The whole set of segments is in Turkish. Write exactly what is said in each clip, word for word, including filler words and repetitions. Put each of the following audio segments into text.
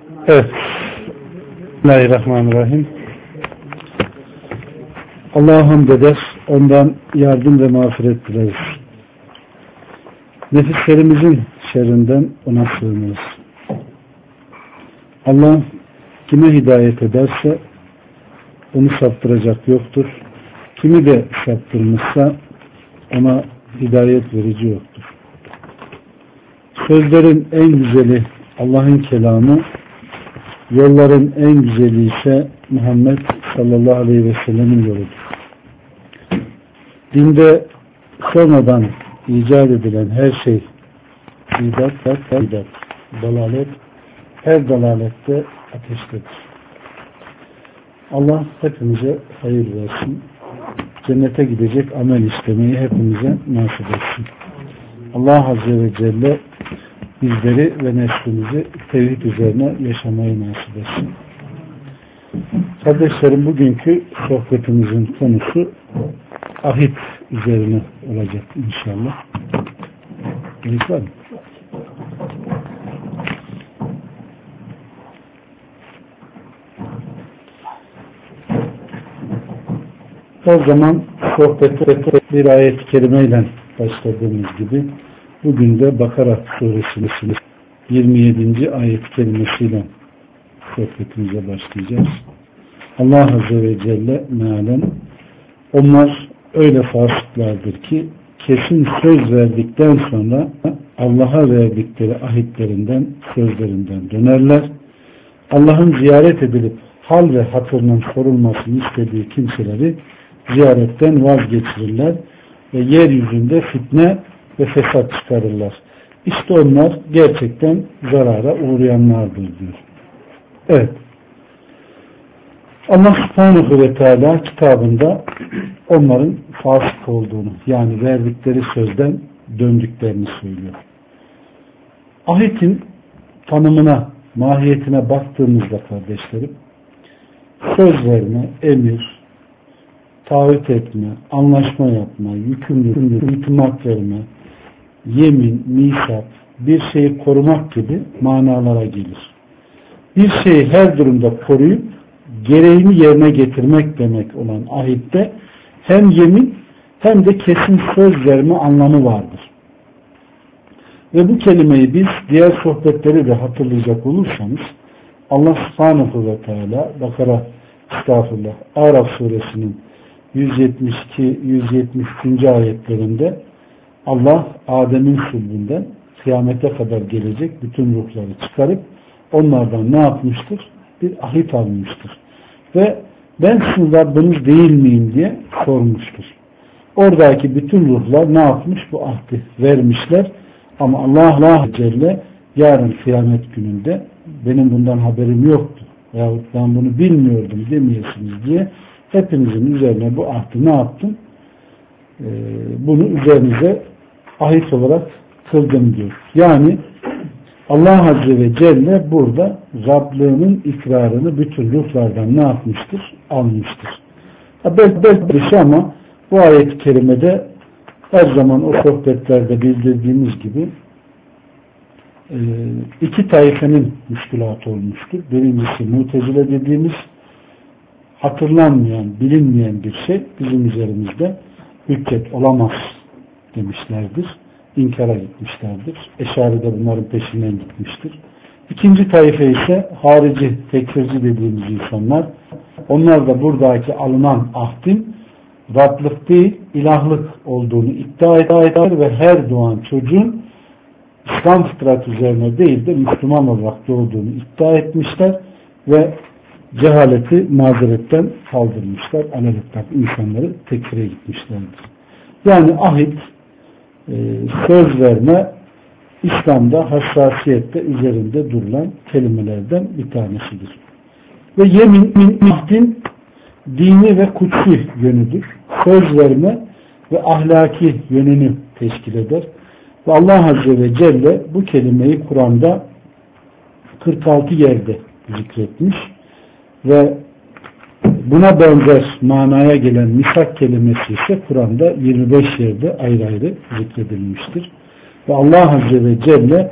Evet. Bismillahirrahmanirrahim. Allah'a hamd eder, ondan yardım ve mağfiret dileriz. Nefislerimizin şerrinden ona sığınırız. Allah kime hidayet ederse onu saptıracak yoktur. Kimi de saptırmışsa ona hidayet verici yoktur. Sözlerin en güzeli Allah'ın kelamı, yolların en güzeli ise Muhammed sallallahu aleyhi ve sellemin yoludur. Dinde sonradan icat edilen her şey bidat, bidat, dalalet, her dalalette ateştedir. Allah hepimize hayır versin. Cennete gidecek amel istemeyi hepimize nasip etsin. Allah Azze ve Celle bizleri ve neslimizi tevhid üzerine yaşamayı nasip etsin. Kardeşlerim, bugünkü sohbetimizin konusu ahit üzerine olacak inşallah. Gerek var mı? O zaman sohbete bir ayet-i kerimeyle başladığımız gibi bugün de Bakara suresinin yirmi yedinci ayet-i kerimesiyle sohbetimize başlayacağız. Allah Azze ve Celle mealen onlar öyle fasıklardır ki kesin söz verdikten sonra Allah'a verdikleri ahitlerinden, sözlerinden dönerler. Allah'ın ziyaret edilip hal ve hatırının sorulmasını istediği kimseleri ziyaretten vazgeçirirler ve yeryüzünde fitne ve fesat çıkarırlar. İşte onlar gerçekten zarara uğrayanlardır diyor. Evet. Allah Subhanahu ve Teala kitabında onların fasık olduğunu, yani verdikleri sözden döndüklerini söylüyor. Ahitin tanımına, mahiyetine baktığımızda kardeşlerim, söz verme, emir, taahhüt etme, anlaşma yapma, yükümlülük, itimat verme, yemin, misak, bir şeyi korumak gibi manalara gelir. Bir şeyi her durumda koruyup gereğini yerine getirmek demek olan ahitte hem yemin hem de kesin söz verme anlamı vardır. Ve bu kelimeyi biz diğer sohbetleri de hatırlayacak olursanız Allah Subhanahu ve Teala Bakara estağfurullah Araf suresinin yüz yetmiş iki yüz yetmiş üç. ayetlerinde Allah Adem'in sulbünden kıyamete kadar gelecek bütün ruhları çıkarıp onlardan ne yapmıştır? Bir ahit almıştır. Ve ben sizin Rabbiniz değil miyim diye sormuştur. Oradaki bütün ruhlar ne yapmış? Bu ahdi vermişler. Ama Allah Allah Celle yarın kıyamet gününde benim bundan haberim yoktu yahut ben bunu bilmiyordum demeyesiniz diye hepinizin üzerine bu ahdi ne yaptım? Ee, bunu üzerinize ahit olarak kıldım diyor. Yani Allah Azze ve Celle burada Rablığının ikrarını bütün ruhlardan ne yapmıştır? Almıştır. Belki belki bir şey ama bu ayet-i kerimede her zaman o sohbetlerde bildirdiğimiz gibi iki taifenin müşkülatı olmuştur. Birincisi Mutezile dediğimiz hatırlanmayan, bilinmeyen bir şey bizim üzerimizde hüccet olamaz demişlerdir. İnkara gitmişlerdir. Eşari de bunların peşinden gitmiştir. İkinci taife ise harici, tekfirci dediğimiz insanlar. Onlar da buradaki alınan ahdin Rablık değil, ilahlık olduğunu iddia eder ve her doğan çocuğun İslam fıtratı üzerine değil de Müslüman olarak doğduğunu iddia etmişler ve cehaleti mazeretten kaldırmışlar. Alelekten insanları tekfire gitmişlerdir. Yani ahit, söz verme İslam'da hassasiyette üzerinde durulan kelimelerden bir tanesidir. Ve yemin, ahdin dini ve kutsi yönüdür. Söz verme ve ahlaki yönünü teşkil eder. Ve Allah Azze ve Celle bu kelimeyi Kur'an'da kırk altı yerde zikretmiş ve buna benzer manaya gelen misak kelimesi ise Kur'an'da yirmi beş yerde ayrı ayrı zikredilmiştir. Ve Allah Azze ve Celle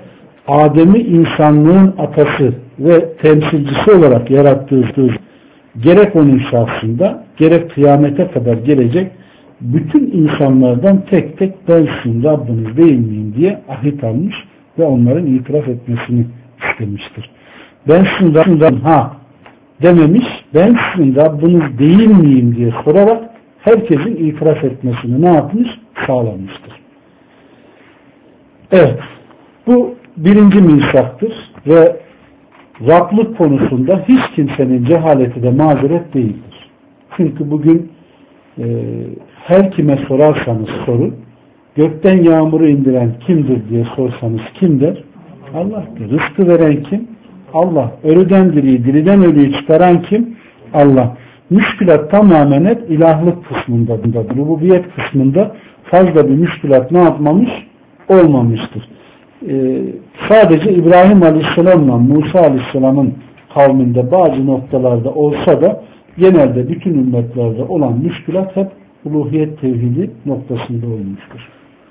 Adem'i insanlığın atası ve temsilcisi olarak yarattığı gerek onun şahsında gerek kıyamete kadar gelecek bütün insanlardan tek tek ben sizin Rabbiniz değil miyim diye ahit almış ve onların itiraf etmesini istemiştir. Ben sizin Rabbiniz ha dememiş, ben sizin Rabbiniz değil miyim diye sorarak herkesin itiraf etmesini ne yapmış? Sağlamıştır. Evet, bu birinci misaktır ve Rablık konusunda hiç kimsenin cehaleti de mazeret değildir. Çünkü bugün e, her kime sorarsanız sorun, gökten yağmuru indiren kimdir diye sorsanız kim der? Allah'tır. Rızkı veren kim? Allah. Ölüden diriyi, diriden ölüyü çıkaran kim? Allah. Müşkülat tamamen hep ilahlık kısmında, rububiyet kısmında fazla bir müşkülat ne yapmamış? Olmamıştır. Ee, sadece İbrahim Aleyhisselam'la Musa Aleyhisselam'ın kavminde bazı noktalarda olsa da genelde bütün ümmetlerde olan müşkülat hep uluhiyet tevhidi noktasında olmuştur.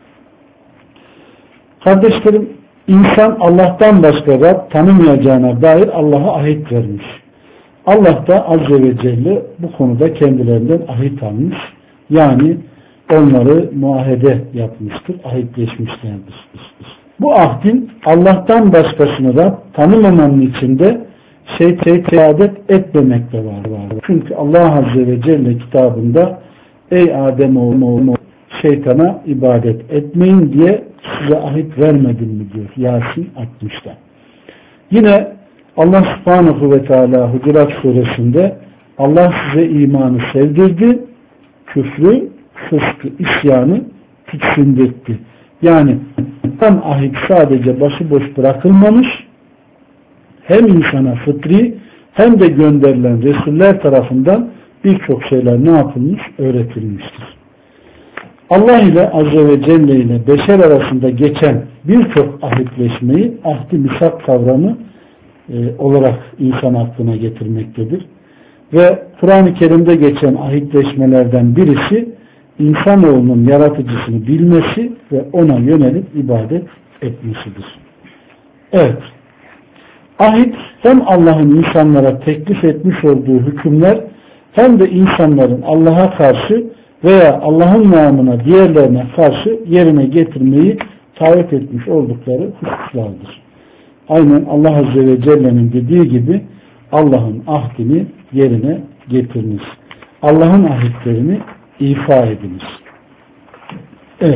Kardeşlerim, insan Allah'tan başka Rab tanımayacağına dair Allah'a ahit vermiş. Allah da Azze ve Celle bu konuda kendilerinden ahit almış. Yani onları muahede yapmıştır, ahitleşmişlerdir. Bu ahdin Allah'tan başkasını Rab tanımamanın içinde şeytan ibadet etmemek de var. Çünkü Allah Azze ve Celle kitabında ey Ademoğlu şeytana ibadet etmeyin diye size ahit vermedim mi diyor Yasin altmışta. Yine Allah Subhanahu ve Teala Hucurat suresinde Allah size imanı sevdirdi, küfrü, fıskı, isyanı tiksindirtti. Yani tam ahit sadece başıboş bırakılmamış, hem insana fıtri hem de gönderilen Resuller tarafından birçok şeyler ne yapılmış? Öğretilmiştir. Allah ile Azze ve Celle ile beşer arasında geçen birçok ahitleşmeyi ahdi misak kavramı e, olarak insan aklına getirmektedir. Ve Kur'an-ı Kerim'de geçen ahitleşmelerden birisi insanoğlunun yaratıcısını bilmesi ve ona yönelip ibadet etmesidir. Evet. Ahit hem Allah'ın insanlara teklif etmiş olduğu hükümler hem de insanların Allah'a karşı veya Allah'ın namına diğerlerine karşı yerine getirmeyi taahhüt etmiş oldukları hususlardır. Aynen Allah Azze ve Celle'nin dediği gibi Allah'ın ahdini yerine getiriniz. Allah'ın ahitlerini ifa ediniz. Evet.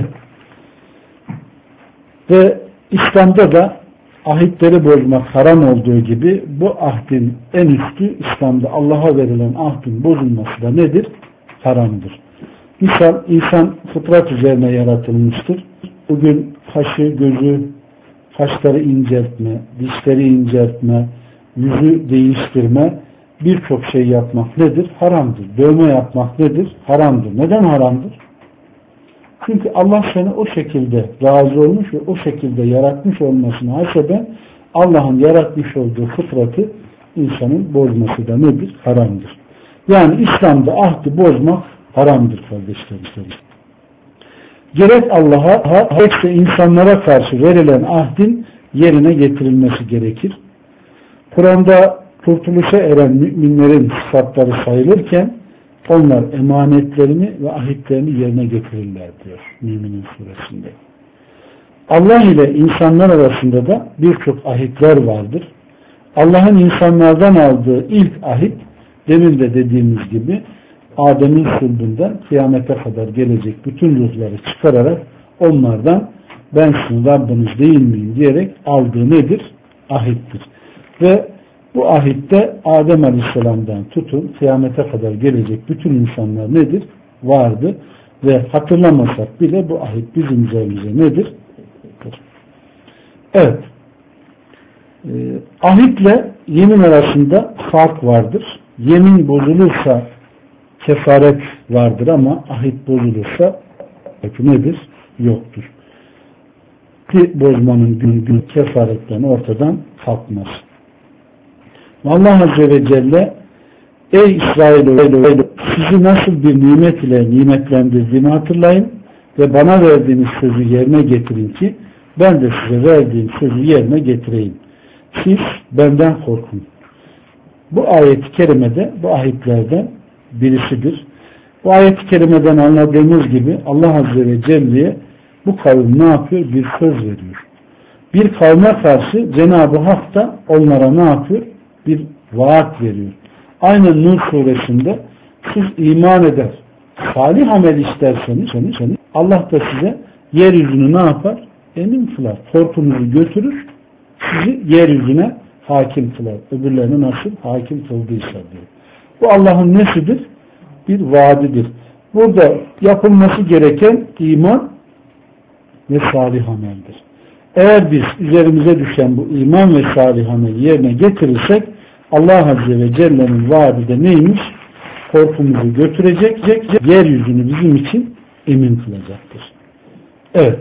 Ve İslam'da da ahitleri bozmak haram olduğu gibi bu ahdin en üstü İslam'da Allah'a verilen ahdin bozulması da nedir? Haramdır. Misal insan fıtrat üzerine yaratılmıştır. Bugün kaşı, gözü, kaşları inceltme, dişleri inceltme, yüzü değiştirme, birçok şey yapmak nedir? Haramdır. Dövme yapmak nedir? Haramdır. Neden haramdır? Çünkü Allah seni o şekilde razı olmuş ve o şekilde yaratmış olmasına haseben Allah'ın yaratmış olduğu fıtratı insanın bozması da nedir? Haramdır. Yani İslam'da ahdi bozmak haramdır kardeşlerim. Gerek Allah'a gerekse insanlara karşı verilen ahdin yerine getirilmesi gerekir. Kur'an'da kurtuluşa eren müminlerin sıfatları sayılırken onlar emanetlerini ve ahitlerini yerine getirirler diyor Müminin suresinde. Allah ile insanlar arasında da birçok ahitler vardır. Allah'ın insanlardan aldığı ilk ahit demin de dediğimiz gibi Adem'in sulbünden kıyamete kadar gelecek bütün ruhları çıkararak onlardan ben sizin Rabbiniz değil miyim diyerek aldığı nedir? Ahittir. Ve bu ahitte Adem Aleyhisselam'dan tutun kıyamete kadar gelecek bütün insanlar nedir? Vardı. Ve hatırlamasak bile bu ahit bizim üzerimize nedir? Evet. Ee, ahitle yemin arasında fark vardır. Yemin bozulursa kefaret vardır ama ahit bozulursa nedir? Yoktur. Ki bozmanın gün gün kefaretten ortadan kalkmaz. Allah Azze ve Celle ey İsrailoğlu sizi nasıl bir nimet ile nimetlendirdiğini hatırlayın ve bana verdiğiniz sözü yerine getirin ki ben de size verdiğim sözü yerine getireyim. Siz benden korkun. Bu ayet-i kerimede bu ayetlerden birisidir. Bu ayet-i kerimeden anladığımız gibi Allah Azze ve Celle'ye bu kavim ne yapıyor? Bir söz veriyor. Bir kavme karşı Cenab-ı Hak da onlara ne yapıyor? Bir vaat veriyor. Aynen Nur suresinde siz iman eder, salih amel isterseniz Allah da size yeryüzünü ne yapar? Emin kılar. Korkunuzu götürür, sizi yeryüzüne hakim kılar. Öbürlerini nasıl hakim kıldıysa diyor. Bu Allah'ın nesidir? Bir vaadidir. Burada yapılması gereken iman ve salih ameldir. Eğer biz üzerimize düşen bu iman ve salih ameli yerine getirirsek Allah Azze ve Celle'nin vaadi de neymiş? Korkumuzu götürecek, yeryüzünü bizim için emin kılacaktır. Evet.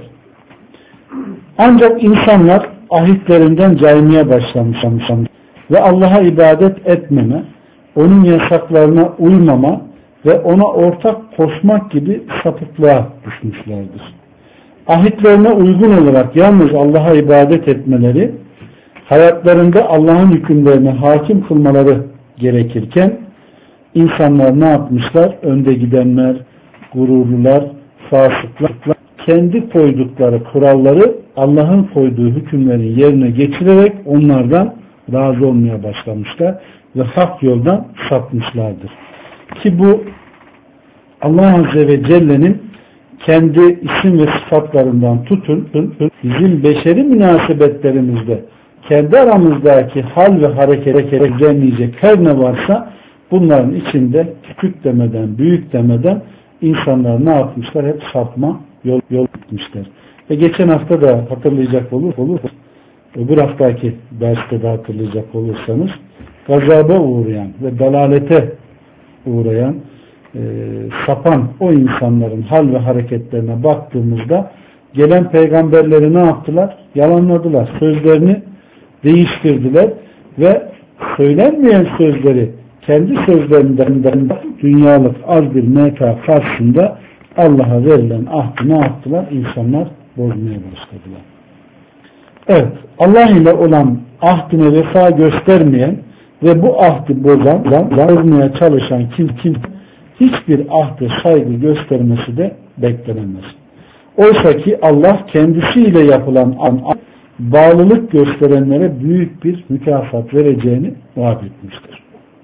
Ancak insanlar ahitlerinden caymaya başlamışlar ve Allah'a ibadet etmeme, onun yasaklarına uymama ve ona ortak koşmak gibi sapıklığa düşmüşlerdir. Ahitlerine uygun olarak yalnız Allah'a ibadet etmeleri, hayatlarında Allah'ın hükümlerine hakim kılmaları gerekirken insanlar ne yapmışlar? Önde gidenler, gururlular, fasıklar, kendi koydukları kuralları Allah'ın koyduğu hükümlerin yerine geçirerek onlardan razı olmaya başlamışlar ve hak yoldan sapmışlardır. Ki bu Allah Azze ve Celle'nin kendi isim ve sıfatlarından tutun, bizim beşeri münasebetlerimizde kendi aramızdaki hal ve harekete düzenleyecek her ne varsa bunların içinde küçük demeden, büyük demeden insanlar ne yapmışlar? Hep sapma yol, yol gitmişler. Ve geçen hafta da hatırlayacak olur, olur. Öbür haftaki derste de hatırlayacak olursanız gazaba uğrayan ve dalalete uğrayan e, sapan o insanların hal ve hareketlerine baktığımızda gelen peygamberleri ne yaptılar? Yalanladılar. Sözlerini değiştirdiler ve söylenmeyen sözleri kendi sözlerinden dünyalık az bir meta karşısında Allah'a verilen ahdi ne yaptılar? İnsanlar bozmaya başladılar. Evet, Allah ile olan ahdine vefa göstermeyen ve bu ahdi bozan, bozmaya çalışan kim kim hiçbir ahde saygı göstermesi de beklenemez. Oysa ki Allah kendisiyle yapılan an, bağlılık gösterenlere büyük bir mükafat vereceğini vaat etmiştir.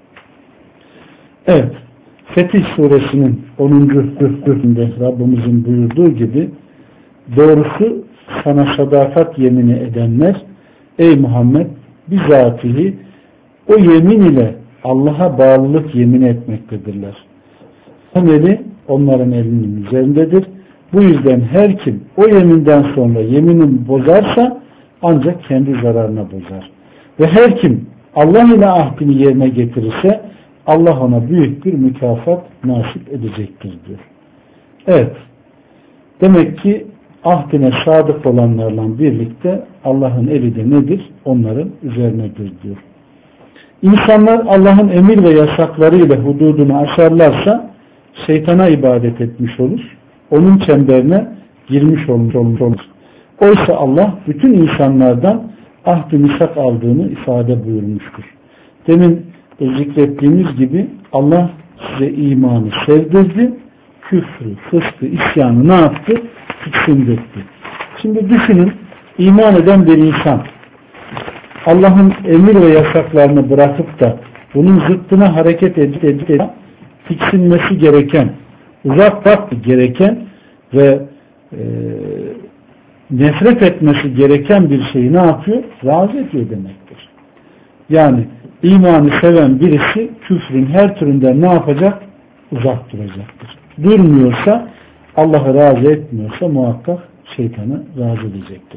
Evet, Fetih Suresinin onuncu bölümünde Rabbimizin buyurduğu gibi doğrusu sana sadakat yemini edenler ey Muhammed bizatihi o yemin ile Allah'a bağlılık yemin etmektedirler. Ameli onların elinin üzerindedir. Bu yüzden her kim o yeminden sonra yeminini bozarsa ancak kendi zararına bozar. Ve her kim Allah ile ahdini yerine getirirse Allah ona büyük bir mükafat nasip edecektir diyor. Evet. Demek ki ahdine sadık olanlarla birlikte Allah'ın eli de nedir? Onların üzerinedir diyor. İnsanlar Allah'ın emir ve yasaklarıyla hududunu aşarlarsa şeytana ibadet etmiş olur. Onun çemberine girmiş olmuş olur. Oysa Allah bütün insanlardan ahd-ı misak aldığını ifade buyurmuştur. Demin zikrettiğimiz gibi Allah size imanı sevdirdi, küfrü, fıskı, isyanı ne yaptı? Tiksindirdi. Şimdi düşünün, iman eden bir insan Allah'ın emir ve yasaklarını bırakıp da bunun zıttına hareket edip edip edip tiksinmesi gereken, uzak bakması gereken ve e, nefret etmesi gereken bir şeyi ne yapıyor? Razı ediyor demektir. Yani imanı seven birisi küfrün her türünden ne yapacak? Uzak duracaktır. Durmuyorsa, Allah'ı razı etmiyorsa muhakkak şeytanı razı edecektir.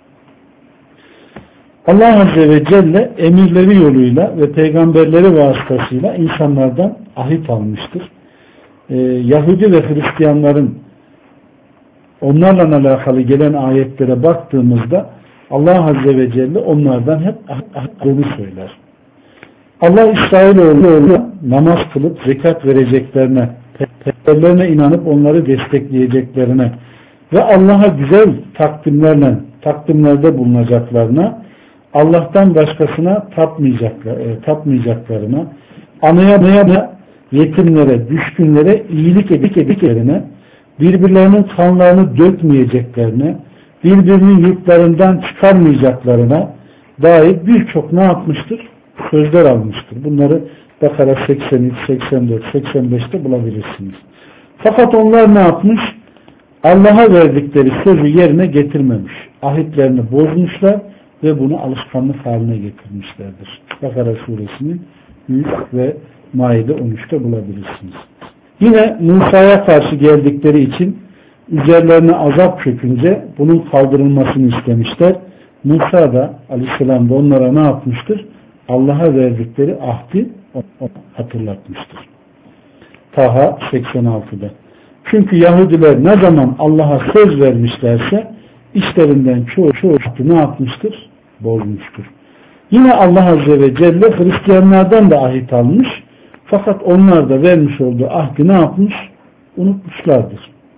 Allah Azze ve Celle emirleri yoluyla ve peygamberleri vasıtasıyla insanlardan ahit almıştır. Ee, Yahudi ve Hristiyanların onlarla alakalı gelen ayetlere baktığımızda Allah Azze ve Celle onlardan hep ahitlerini söyler. Allah İsrailoğlu namaz kılıp zekat vereceklerine, peygamberlerine inanıp onları destekleyeceklerine ve Allah'a güzel takdimlerle takdimlerde bulunacaklarına, Allah'tan başkasına tapmayacaklar, e, tapmayacaklarına, anaya anaya yetimlere, düşkünlere iyilik edik ediklerine, birbirlerinin kanlarını dökmeyeceklerine, birbirinin yurtlarından çıkarmayacaklarına dair birçok ne yapmıştır? Sözler almıştır. Bunları Bakara seksen üç, seksen dört, seksen beşte bulabilirsiniz. Fakat onlar ne yapmış? Allah'a verdikleri sözü yerine getirmemiş. Ahitlerini bozmuşlar ve bunu alışkanlık haline getirmişlerdir. Bakara suresinin yüz ve Maide on üçte bulabilirsiniz. Yine Musa'ya karşı geldikleri için üzerlerine azap çökünce bunun kaldırılmasını istemişler. Musa da aleyhisselam da onlara ne yapmıştır? Allah'a verdikleri ahdi hatırlatmıştır. Taha seksen altıda. Çünkü Yahudiler ne zaman Allah'a söz vermişlerse işlerinden çoğu çoğu ne yapmıştır? Bozmuştur. Yine Allah Azze ve Celle Hristiyanlardan da ahit almış. Fakat onlar da vermiş olduğu ahdi ne yapmış? Unutmuşlardır.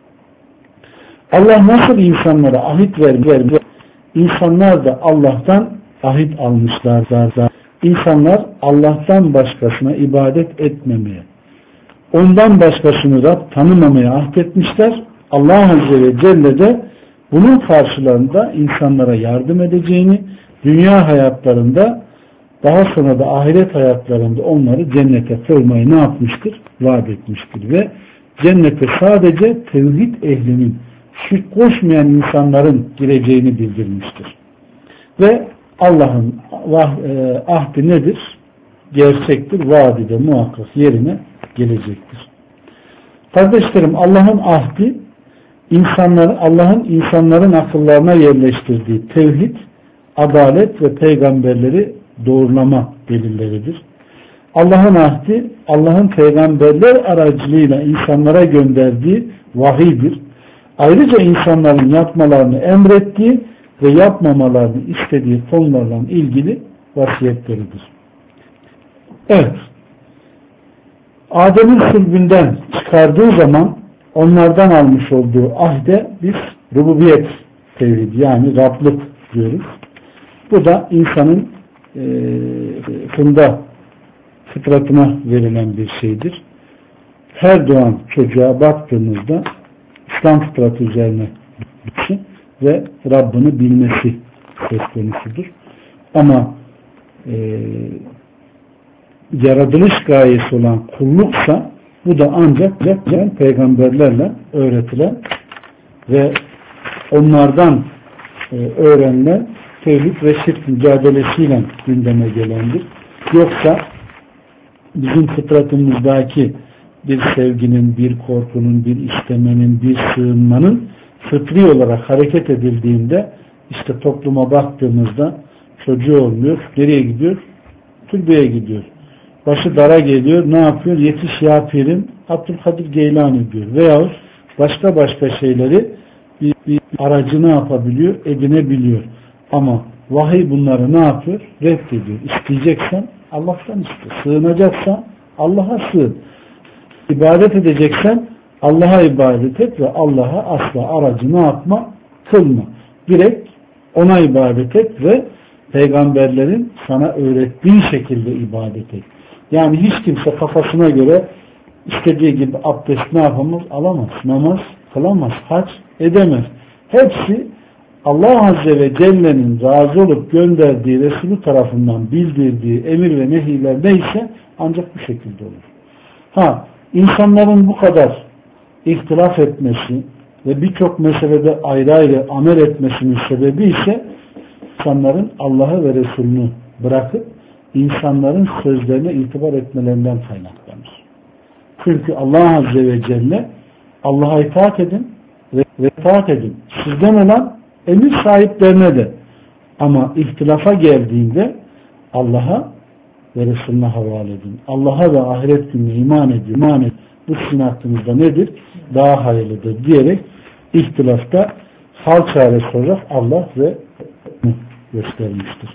Allah nasıl insanlara ahit vermiş? İnsanlar da Allah'tan ahit almışlardır. İnsanlar Allah'tan başkasına ibadet etmemeye, ondan başkasını Rab tanımamaya ahdetmişler. Allah Azze ve Celle de bunun karşılığında insanlara yardım edeceğini, dünya hayatlarında daha sonra da ahiret hayatlarında onları cennete koymayı ne yapmıştır? Vaat etmiştir ve cennete sadece tevhid ehlinin, şirk koşmayan insanların gireceğini bildirmiştir. Ve Allah'ın ahdi nedir? Gerçektir. Vaadi de muhakkak yerine gelecektir. Kardeşlerim, Allah'ın ahdi insanlar, Allah'ın insanların akıllarına yerleştirdiği tevhid, adalet ve peygamberleri doğrulama delilleridir. Allah'ın ahdi, Allah'ın peygamberler aracılığıyla insanlara gönderdiği vahiydir. Ayrıca insanların yapmalarını emrettiği ve yapmamalarını istediği konularla ilgili vasiyetleridir. Evet. Adem'in sülbünden çıkardığı zaman onlardan almış olduğu ahde biz rububiyet tevhidi yani Rablık diyoruz. Bu da insanın e, fında fıtratına verilen bir şeydir. Her doğan çocuğa baktığımızda İslam fıtratı üzerine ve Rabbini bilmesi söz konusudur. Ama e, yaratılış gayesi olan kulluksa bu da ancak peygamberlerle öğretilen ve onlardan e, öğrenilen tevhid ve şirk mücadelesiyle gündeme gelendir. Yoksa bizim fıtratımızdaki bir sevginin, bir korkunun, bir istemenin, bir sığınmanın fıtri olarak hareket edildiğinde işte topluma baktığımızda çocuğu olmuyor, nereye gidiyor? Türbeye gidiyor. Başı dara geliyor, ne yapıyor? Yetiş ya pirim, Abdülkadir Geylani diyor. Veyahut başka başka şeyleri bir, bir aracı ne yapabiliyor? Edinebiliyor. Ama vahiy bunları ne yapıyor? Reddediyor. İsteyeceksen Allah'tan iste. Sığınacaksan Allah'a sığın. İbadet edeceksen Allah'a ibadet et ve Allah'a asla aracı ne yapma? Kılma. Direkt ona ibadet et ve peygamberlerin sana öğrettiği şekilde ibadet et. Yani hiç kimse kafasına göre istediği gibi abdest ne yapamaz? Alamaz. Namaz kılamaz. Hac edemez. Hepsi Allah Azze ve Celle'nin razı olup gönderdiği Resulü tarafından bildirdiği emir ve nehiler neyse ancak bu şekilde olur. Ha, insanların bu kadar ihtilaf etmesi ve birçok meselede ayrı ayrı amel etmesinin sebebi ise insanların Allah'ı ve Resulünü bırakıp insanların sözlerine itibar etmelerinden kaynaklanır. Çünkü Allah Azze ve Celle Allah'a itaat edin ve itaat edin. Sizden olan emir sahiplerine de. Ama ihtilafa geldiğinde Allah'a ve Resulüne havale edin. Allah'a ve ahiret gününe iman edin. İman edin. Bu sizin hakkınızda nedir? Daha hayırlıdır diyerek ihtilafta hal çaresi olarak Allah ve göstermiştir.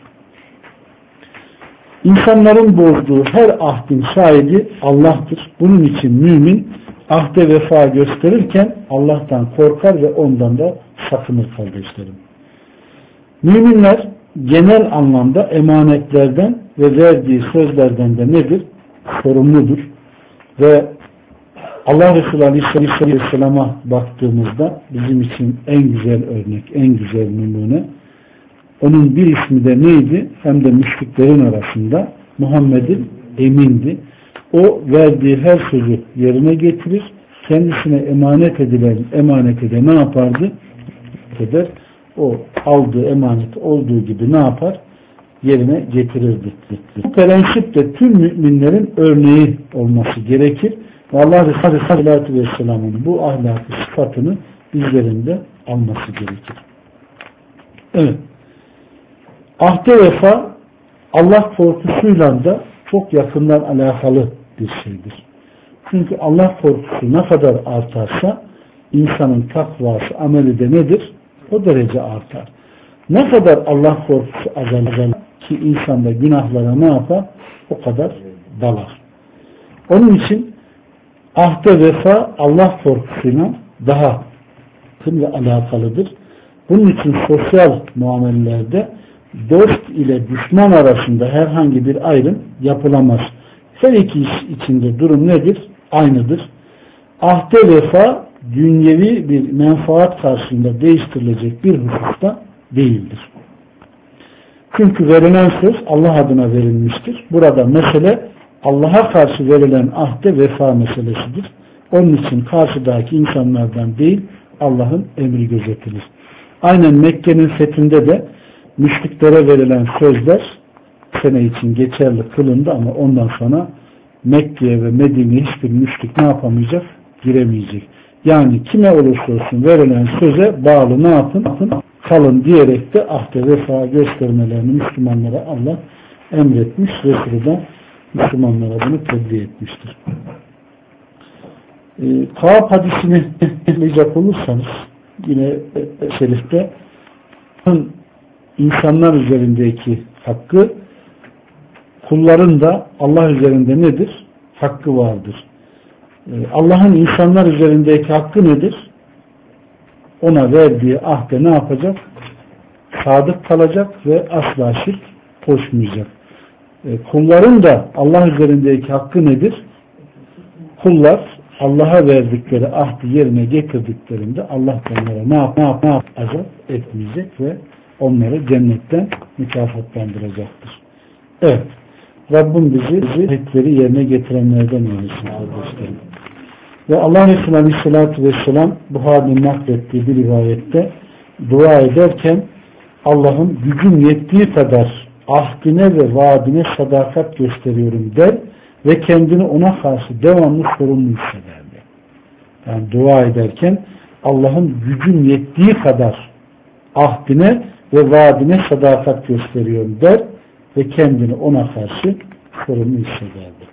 İnsanların bozduğu her ahdin sahibi Allah'tır. Bunun için mümin ahde vefa gösterirken Allah'tan korkar ve ondan da sakınır kardeşlerim. Müminler genel anlamda emanetlerden ve verdiği sözlerden de nedir? Sorumludur. Ve Allah Resulü Aleyhisselam'a baktığımızda bizim için en güzel örnek, en güzel numune. Onun bir ismi de neydi? Hem de müşriklerin arasında Muhammed'in emindi. O verdiği her sözü yerine getirir. Kendisine emanet edilen emaneti de ne yapardı? Eder. O aldığı emanet olduğu gibi ne yapar? Yerine getirirdi. Bu prensip de tüm müminlerin örneği olması gerekir. Ve Allah Resulü Aleyhisselatü Vesselam'ın bu ahlaki sıfatını bizlerinde alması gerekir. Evet. Ahde vefa Allah korkusuyla da çok yakından alakalı bir şeydir. Çünkü Allah korkusu ne kadar artarsa insanın takvası, ameli de nedir? O derece artar. Ne kadar Allah korkusu azalır ki insanda günahlara ne yapar? O kadar dalar. Onun için ahde vefa Allah korkusuyla daha yakın ve alakalıdır. Bunun için sosyal muamelelerde dost ile düşman arasında herhangi bir ayrım yapılamaz. Her iki iş içinde durum nedir? Aynıdır. Ahde vefa dünyevi bir menfaat karşısında değiştirilecek bir hususta değildir. Çünkü verilen söz Allah adına verilmiştir. Burada mesele Allah'a karşı verilen ahde vefa meselesidir. Onun için karşıdaki insanlardan değil Allah'ın emri gözetilir. Aynen Mekke'nin fethinde de müşriklere verilen sözler sene için geçerli kılındı ama ondan sonra Mekke'ye ve Medine'ye hiçbir müşrik ne yapamayacak? Giremeyecek. Yani kime olursa olsun verilen söze bağlı ne yapın? Kalın diyerek de ahde vefa göstermelerini Müslümanlara Allah emretmiş. Resulü de Müslümanlara bunu tebliğ etmiştir. Ee, Kâb hadisini anlayacak olursanız yine şerifte insanlar üzerindeki hakkı, kulların da Allah üzerinde nedir? Hakkı vardır. Allah'ın insanlar üzerindeki hakkı nedir? Ona verdiği ahde ne yapacak? Sadık kalacak ve asla şirk koşmayacak. Kulların da Allah üzerindeki hakkı nedir? Kullar Allah'a verdikleri ahdi yerine getirdiklerinde Allah onlara ne yap, ne yap, ne yap, azap etmeyecek ve onları cennetten mükafatlandıracaktır. Evet. Rabbim bizi ahitleri yerine getirenlerden eylesin kardeşlerim. Ve Allah Resulü Aleyhisselatü Vesselam Buhari'nin naklettiği bir rivayette dua ederken Allah'ın gücüm yettiği kadar ahdine ve vaadine sadakat gösteriyorum der ve kendini ona karşı devamlı sorumlu hissederdi. Yani dua ederken Allah'ın gücüm yettiği kadar ahdine ve vaadine sadakat gösteriyorum der ve kendini ona karşı sorumlu hissederdi.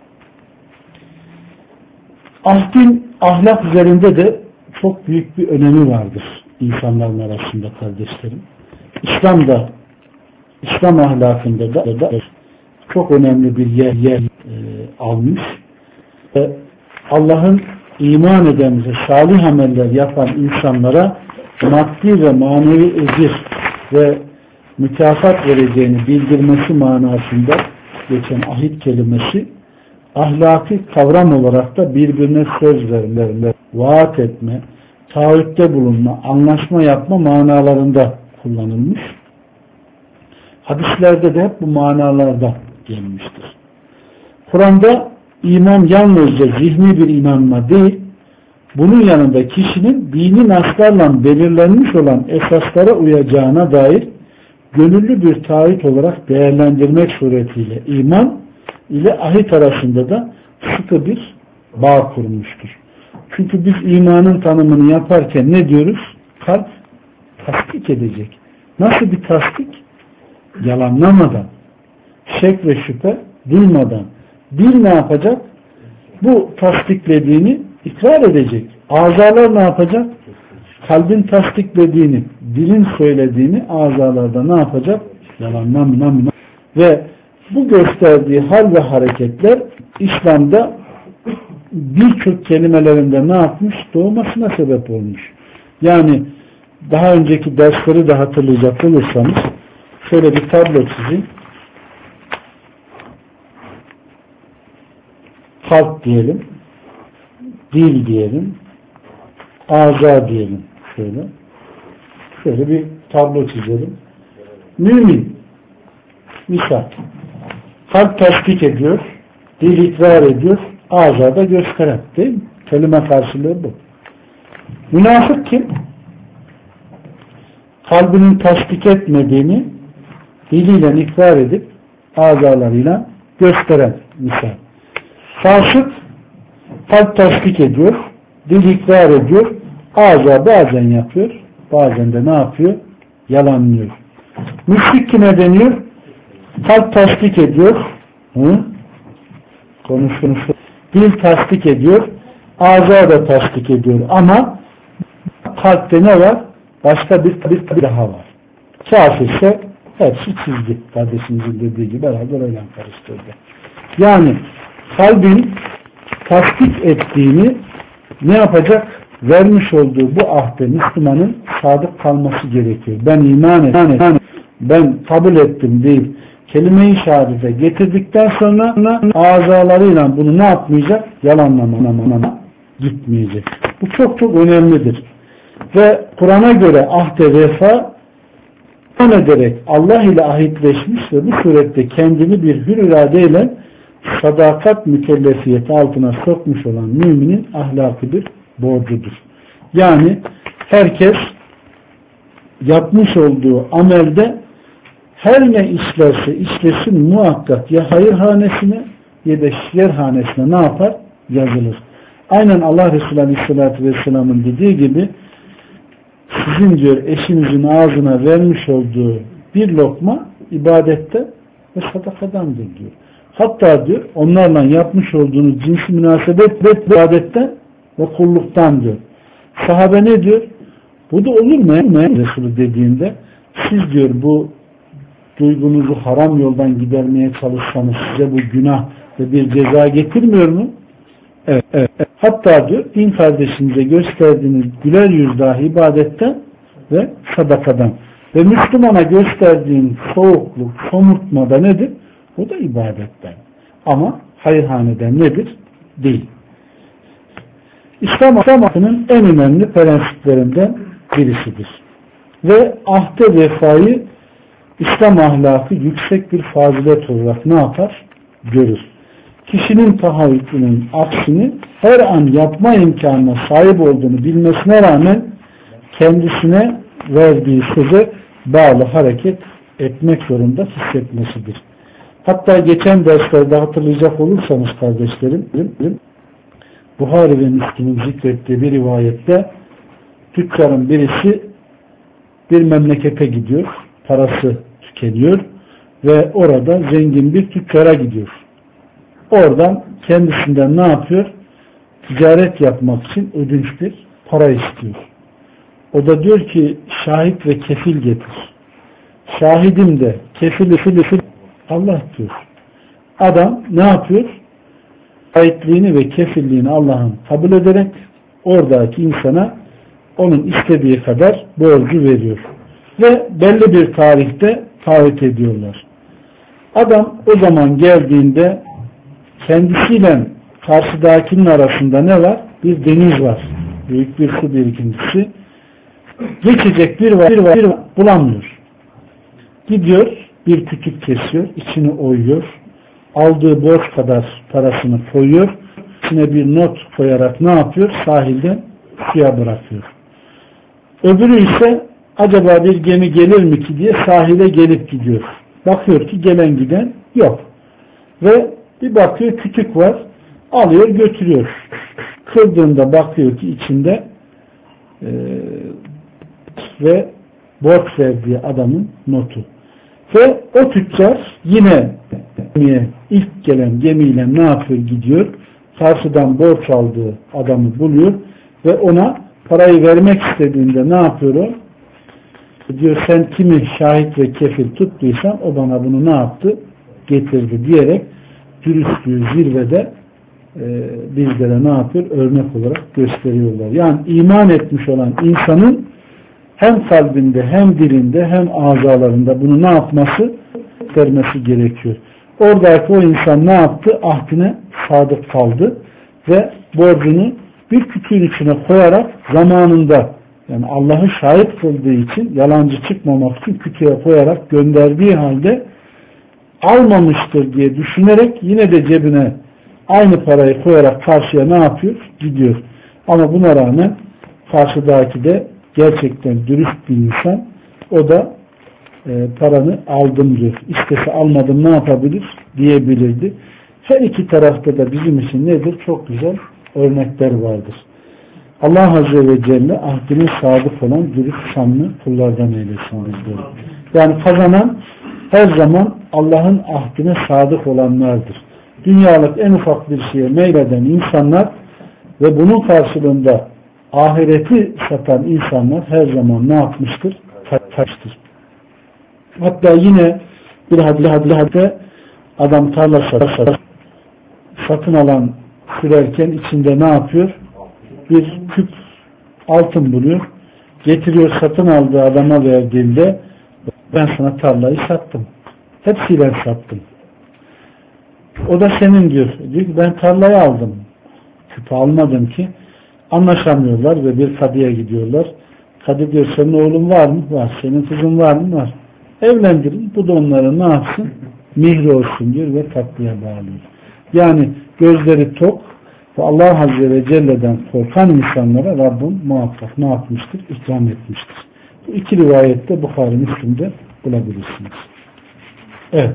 Ahdin ahlak üzerinde de çok büyük bir önemi vardır insanların arasında kardeşlerim. İslam'da, İslam ahlakında da, da çok önemli bir yer, yer e, almış ve Allah'ın iman eden ve salih ameller yapan insanlara maddi ve manevi ecir ve mükafat vereceğini bildirmesi manasında geçen ahit kelimesi ahlaki kavram olarak da birbirine söz verme, vaat etme, taahhütte bulunma, anlaşma yapma manalarında kullanılmış. Hadislerde de hep bu manalarda gelmiştir. Kur'an'da iman yalnızca zihni bir inanma değil, bunun yanında kişinin dini naslarla belirlenmiş olan esaslara uyacağına dair gönüllü bir taahhüt olarak değerlendirmek suretiyle iman ile ahit arasında da sıkı bir bağ kurmuştur. Çünkü biz imanın tanımını yaparken ne diyoruz? Kalp tasdik edecek. Nasıl bir tasdik? Yalanlamadan, şek ve şüphe duymadan. Dil ne yapacak? Bu tasdiklediğini ikrar edecek. Azalar ne yapacak? Kalbin tasdiklediğini, dilin söylediğini azalarda ne yapacak? Yalanlamadan. Ve bu gösterdiği hal ve hareketler İslam'da birçok kelimelerinde ne yapmış? Doğmasına sebep olmuş. Yani daha önceki dersleri de hatırlayacak olursanız şöyle bir tablo çizin. Kalp diyelim, dil diyelim, ağza diyelim. Şöyle. Şöyle bir tablo çizelim. Mümin. Misal. Kalp tasdik ediyor, dil ikrar ediyor, ağza da gösteren. Değil mi? Kelime karşılığı bu. Münafık kim? Kalbinin tasdik etmediğini diliyle ikrar edip ağzalarıyla gösteren misal. Fasık kalp tasdik ediyor, dil ikrar ediyor, ağza bazen yapıyor, bazen de ne yapıyor? Yalanlıyor. Müşrik kime deniyor? Kalp tasdik ediyor, hı? Konuşmuş. Dil tasdik ediyor, ağza da tasdik ediyor ama kalpte ne var? Başka bir, bir, bir daha var. Kafirse hepsi çizgi. Kardeşimizin dediği gibi beraber öyle karıştırdı. Yani kalbin tasdik ettiğini ne yapacak? Vermiş olduğu bu ahde Müslümanın sadık kalması gerekiyor. Ben iman ettim, yani ben kabul ettim değil. Kelime-i şehadete getirdikten sonra azalarıyla bunu ne yapmayacak? Yalanlamama gitmeyecek. Bu çok çok önemlidir. Ve Kur'an'a göre ahde vefa ederek Allah ile ahitleşmiş ve bu surette kendini bir hür iradeyle sadakat mükellefiyeti altına sokmuş olan müminin ahlakıdır, borcudur. Yani herkes yapmış olduğu amelde her ne işlerse işlesin muhakkak ya hayırhanesine ya da şerhanesine ne yapar? Yazılır. Aynen Allah Resulü Aleyhisselatü Vesselam'ın dediği gibi sizin diyor eşinizin ağzına vermiş olduğu bir lokma ibadette ve sadakadandır diyor. Hatta diyor onlarla yapmış olduğunuz cinsi münasebet ve ibadetten ve kulluktan diyor. Sahabe ne diyor? Bu da olur mu? Resulü dediğinde siz diyor bu duygunuzu haram yoldan gidermeye çalışsanız size bu günah ve bir ceza getirmiyor mu? Evet, evet. Hatta diyor din kardeşinize gösterdiğiniz güler yüz dahi ibadetten ve sadakadan. Ve Müslümana gösterdiğin soğukluk, somurtma da nedir? O da ibadetten. Ama hayırhaneden nedir? Değil. İslam ahlakının en önemli prensiplerinden birisidir. Ve ahde vefayı İslam ahlakı yüksek bir fazilet olarak ne yapar? Görür. Kişinin tahayyülünün aksini her an yapma imkanına sahip olduğunu bilmesine rağmen kendisine verdiği söze bağlı hareket etmek zorunda hissetmesidir. Hatta geçen derslerde hatırlayacak olursanız kardeşlerim, Buhari ve Müslim'in zikrettiği bir rivayette tüccarın birisi bir memlekete gidiyor, parası tükeniyor ve orada zengin bir tüccara gidiyor. Oradan kendisinden ne yapıyor? Ticaret yapmak için ödünç bir para istiyor. O da diyor ki şahit ve kefil getir. Şahidim de kefili fili fil Allah diyor. Adam ne yapıyor? Şahitliğini ve kefilliğini Allah'ın kabul ederek oradaki insana onun istediği kadar borcu veriyor. Ve belli bir tarihte taahhüt ediyorlar. Adam o zaman geldiğinde kendisiyle karşıdakinin arasında ne var? Bir deniz var. Büyük bir su birikintisi. Geçecek bir var, bir var, bir var bulamıyor. Gidiyor, bir kütük kesiyor, içini oyuyor. Aldığı borç kadar parasını koyuyor. İçine bir not koyarak ne yapıyor? Sahilden suya bırakıyor. Öbürü ise acaba bir gemi gelir mi ki diye sahile gelip gidiyor. Bakıyor ki gelen giden yok. Ve bir bakıyor kütük var. Alıyor götürüyor. Kırdığında bakıyor ki içinde e, ve borç verdiği adamın notu. Ve o tüccar yine ilk gelen gemiyle ne yapıyor? Gidiyor. Karşıdan borç aldığı adamı buluyor ve ona parayı vermek istediğinde ne yapıyor o? Diyor sen kimi şahit ve kefil tuttuysan o bana bunu ne yaptı? Getirdi diyerek dürüstlüğü zirvede e, bizlere ne yapıyor? Örnek olarak gösteriyorlar. Yani iman etmiş olan insanın hem kalbinde hem dilinde hem azalarında bunu ne yapması? Vermesi gerekiyor. Oradaki o insan ne yaptı? Ahdine sadık kaldı ve borcunu bir kütüğün içine koyarak zamanında, yani Allah'ı şahit kıldığı için, yalancı çıkmamak için kütüğe koyarak gönderdiği halde almamıştır diye düşünerek yine de cebine aynı parayı koyarak karşıya ne yapıyor? Gidiyor. Ama buna rağmen karşıdaki de gerçekten dürüst bir insan. O da e, paranı aldım diyor. İstese almadım ne yapabilir? Diyebilirdi. Her iki tarafta da bizim için nedir? Çok güzel örnekler vardır. Allah Azze ve Celle ahdine sadık olan dürüst samimi kullardan eylesin bizleri. Yani kazanan her zaman Allah'ın ahdine sadık olanlardır. Dünyalık en ufak bir şeye meyleden insanlar ve bunun karşılığında ahireti satan insanlar her zaman ne yapmıştır? Kaçtır. Hatta yine bir hadli hadli hadde adam tarla satar, satın alan sürerken içinde ne yapıyor? Bir küp altın buluyor. Getiriyor, satın aldığı adama verdiğinde ben sana tarlayı sattım. Hepsiyle sattım. O da senin diyor. Diyor ki ben tarlayı aldım. Küpü almadım ki. Anlaşamıyorlar ve bir kadıya gidiyorlar. Kadı diyor senin oğlun var mı? Var. Senin kızın var mı? Var. Evlendirin. Bu da onların ne yapsın? Mihri olsun diyor ve tatlıya bağlıyor. Yani gözleri tok ve Allah Azze ve Celle'den korkan insanlara Rabbim muhakkak ne yapmıştır? İkram etmiştir. Bu iki rivayette Bukhari Müslim'de bulabilirsiniz. Evet.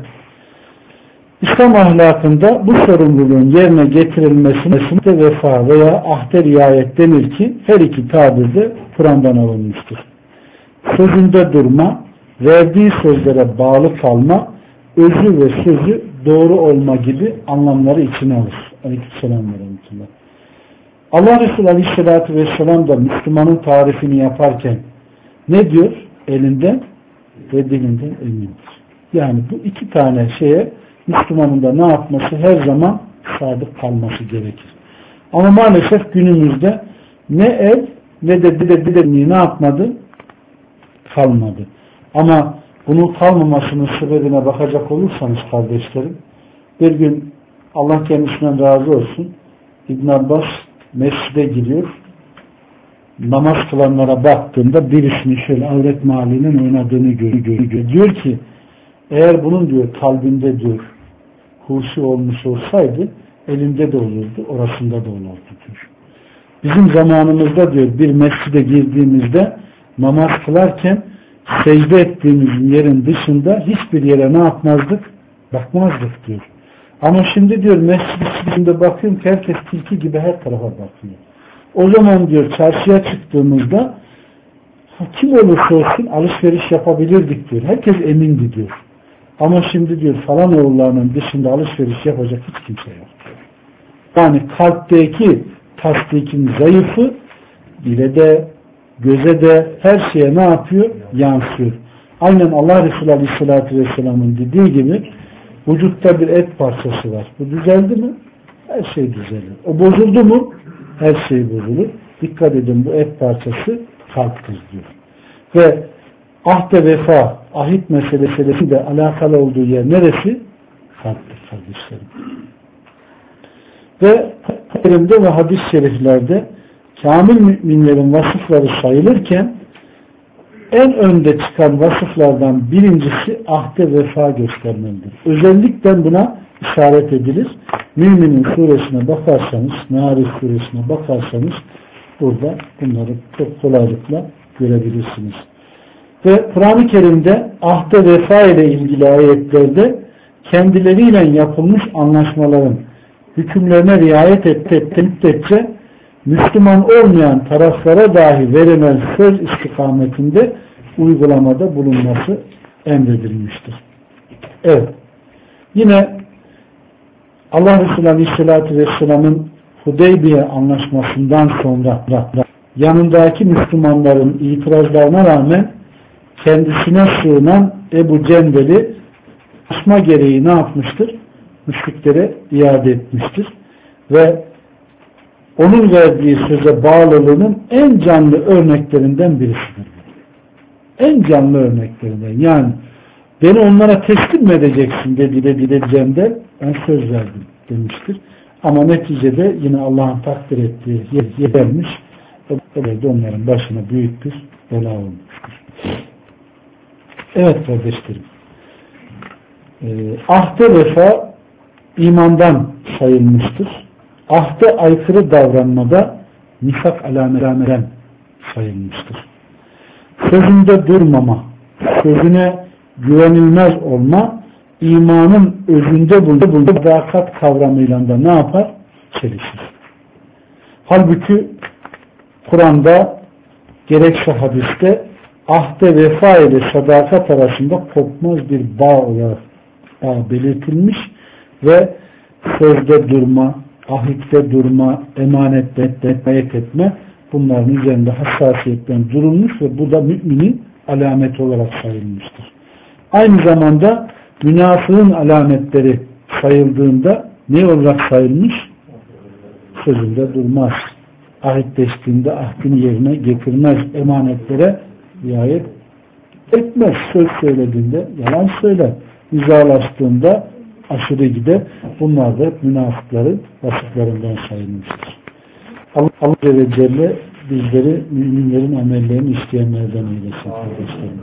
İslam ahlakında bu sorumluluğun yerine getirilmesine vefa veya ahde riayet denir ki her iki tabirde Kur'an'dan alınmıştır. Sözünde durma, verdiği sözlere bağlı kalma, özü ve sözü doğru olma gibi anlamları içine alır. Aleykümselam ve rahmetullah. Allah Resulü Aleyhisselatü Vesselam da Müslümanın tarifini yaparken ne diyor? Elinden ve dilinden emindir. Yani bu iki tane şeye Müslümanın da ne yapması? Her zaman sadık kalması gerekir. Ama maalesef günümüzde ne el ne de dile dile ne yapmadı? Kalmadı. Ama bunun kalmamasının sebebine bakacak olursanız kardeşlerim, bir gün Allah kendisinden razı olsun İbn Abbas mescide giriyor. Namaz kılanlara baktığında birisinin şöyle avret mahallinin oynadığını görüyor. Diyor ki eğer bunun diyor kalbinde diyor huşu olmuş olsaydı elinde de olurdu, orasında da olurdu diyor. Bizim zamanımızda diyor bir mescide girdiğimizde namaz kılarken secde ettiğimiz yerin dışında hiçbir yere ne yapmazdık? Bakmazdık diyor. Ama şimdi diyor mescidinde bakıyorum ki herkes tilki gibi her tarafa bakıyor. O zaman diyor çarşıya çıktığımızda kim olursa olsun alışveriş yapabilirdik diyor. Herkes emindi diyor. Ama şimdi diyor falan oğullarının dışında alışveriş yapacak hiç kimse yok diyor. Yani kalpteki tasdikin zayıfı dile de göze de her şeye ne yapıyor? Yansıyor. Aynen Allah Resulü Aleyhisselatü Vesselam'ın dediği gibi vücutta bir et parçası var. Bu düzeldi mi? Her şey düzelir. O bozuldu mu? Her şey bozulur. Dikkat edin bu et parçası kalptir diyor. Ve ahde vefa, ahit meselesi de alakalı olduğu yer neresi? Kalptir kardeşlerim. Ve Kerim'de ve hadis-i şeriflerde kamil müminlerin vasıfları sayılırken en önde çıkan vasıflardan birincisi ahde vefa göstermelidir. Özellikle buna işaret edilir. Müminin suresine bakarsanız, Naris suresine bakarsanız burada bunları çok kolaylıkla görebilirsiniz. Ve Kur'an-ı Kerim'de ahde vefa ile ilgili ayetlerde kendileriyle yapılmış anlaşmaların hükümlerine riayet ettiği müddetçe Müslüman olmayan taraflara dahi verilen söz istikametinde uygulamada bulunması emredilmiştir. Evet. Yine Allah Resulü Aleyhisselatü Vesselam'ın Hudeybiye anlaşmasından sonra yanındaki Müslümanların itirazlarına rağmen kendisine sığınan Ebu Cendel'i asma gereği ne yapmıştır? Müşriklere iade etmiştir. Ve onun verdiği söze bağlılığının en canlı örneklerinden birisidir. en canlı örneklerinden. Yani beni onlara teslim mi edeceksin dedi de dileceğimde ben söz verdim demiştir. Ama neticede yine Allah'ın takdir ettiği yer gelmiş. Öyle onların başına büyük bir bela olmuştur. Evet kardeşlerim. E, ahde vefa imandan sayılmıştır. Ahde aykırı davranmada nifak alametinden sayılmıştır. Sözünde durmama, sözüne güvenilmez olma, imanın özünde bulunduğu sadakat kavramıyla da ne yapar? Çelişir. Halbuki Kur'an'da gerekse hadiste ahde vefa ile sadakat arasında kopmaz bir bağ olarak bağ belirtilmiş ve sözde durma, ahitte durma, emanette etmeyet etme bunların üzerinde hassasiyetten durulmuş ve bu da müminin alameti olarak sayılmıştır. Aynı zamanda münafığın alametleri sayıldığında ne olarak sayılmış? Sözünde durmaz. Ahitleştiğinde ahdini yerine getirmez. Emanetlere riayet etmez. Söz söylediğinde yalan söyler. İzalaştığında aşırı gider. Bunlar da münafıkların vasıflarından sayılmıştır. Allah Azze ve Celle bizleri müminlerin amellerini isteyenlerden eylesin kardeşlerim.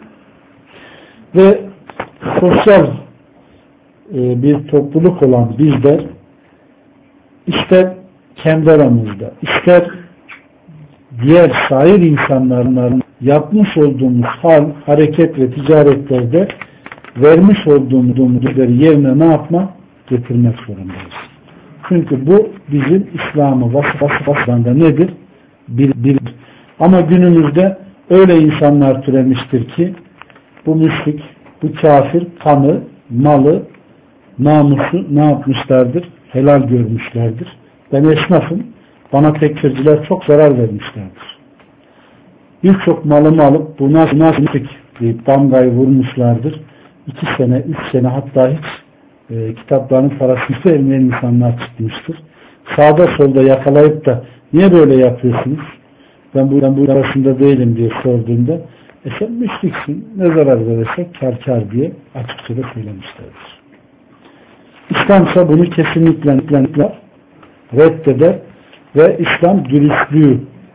Ve sosyal e, bir topluluk olan bizler ister kendi aramızda, ister diğer sair insanların yapmış olduğumuz hal, hareket ve ticaretlerde vermiş olduğumuz değerleri yerine ne yapmak? Getirmek zorundayız. Çünkü bu bizim İslam'ı vasıflarında nedir? Bir, bir. Ama günümüzde öyle insanlar türemiştir ki bu müşrik, bu kafir kanı, malı, namusu ne yapmışlardır? Helal görmüşlerdir. Ben esnafım. Bana tekfirciler çok zarar vermişlerdir. Birçok malımı alıp bu nasıl nasıl deyip damgayı vurmuşlardır. İki sene, üç sene hatta hiç e, kitaplarının parasını vermeyen insanlar çıkmıştır. Sağda solda yakalayıp da niye böyle yapıyorsunuz? Ben bu, ben bu arasında değilim diye sorduğunda e sen müşriksin, ne zarar verirsek kar kar diye açıkça da söylemişlerdir. İslamsa bunu kesinlikle reddeder ve İslam dürüstlüğü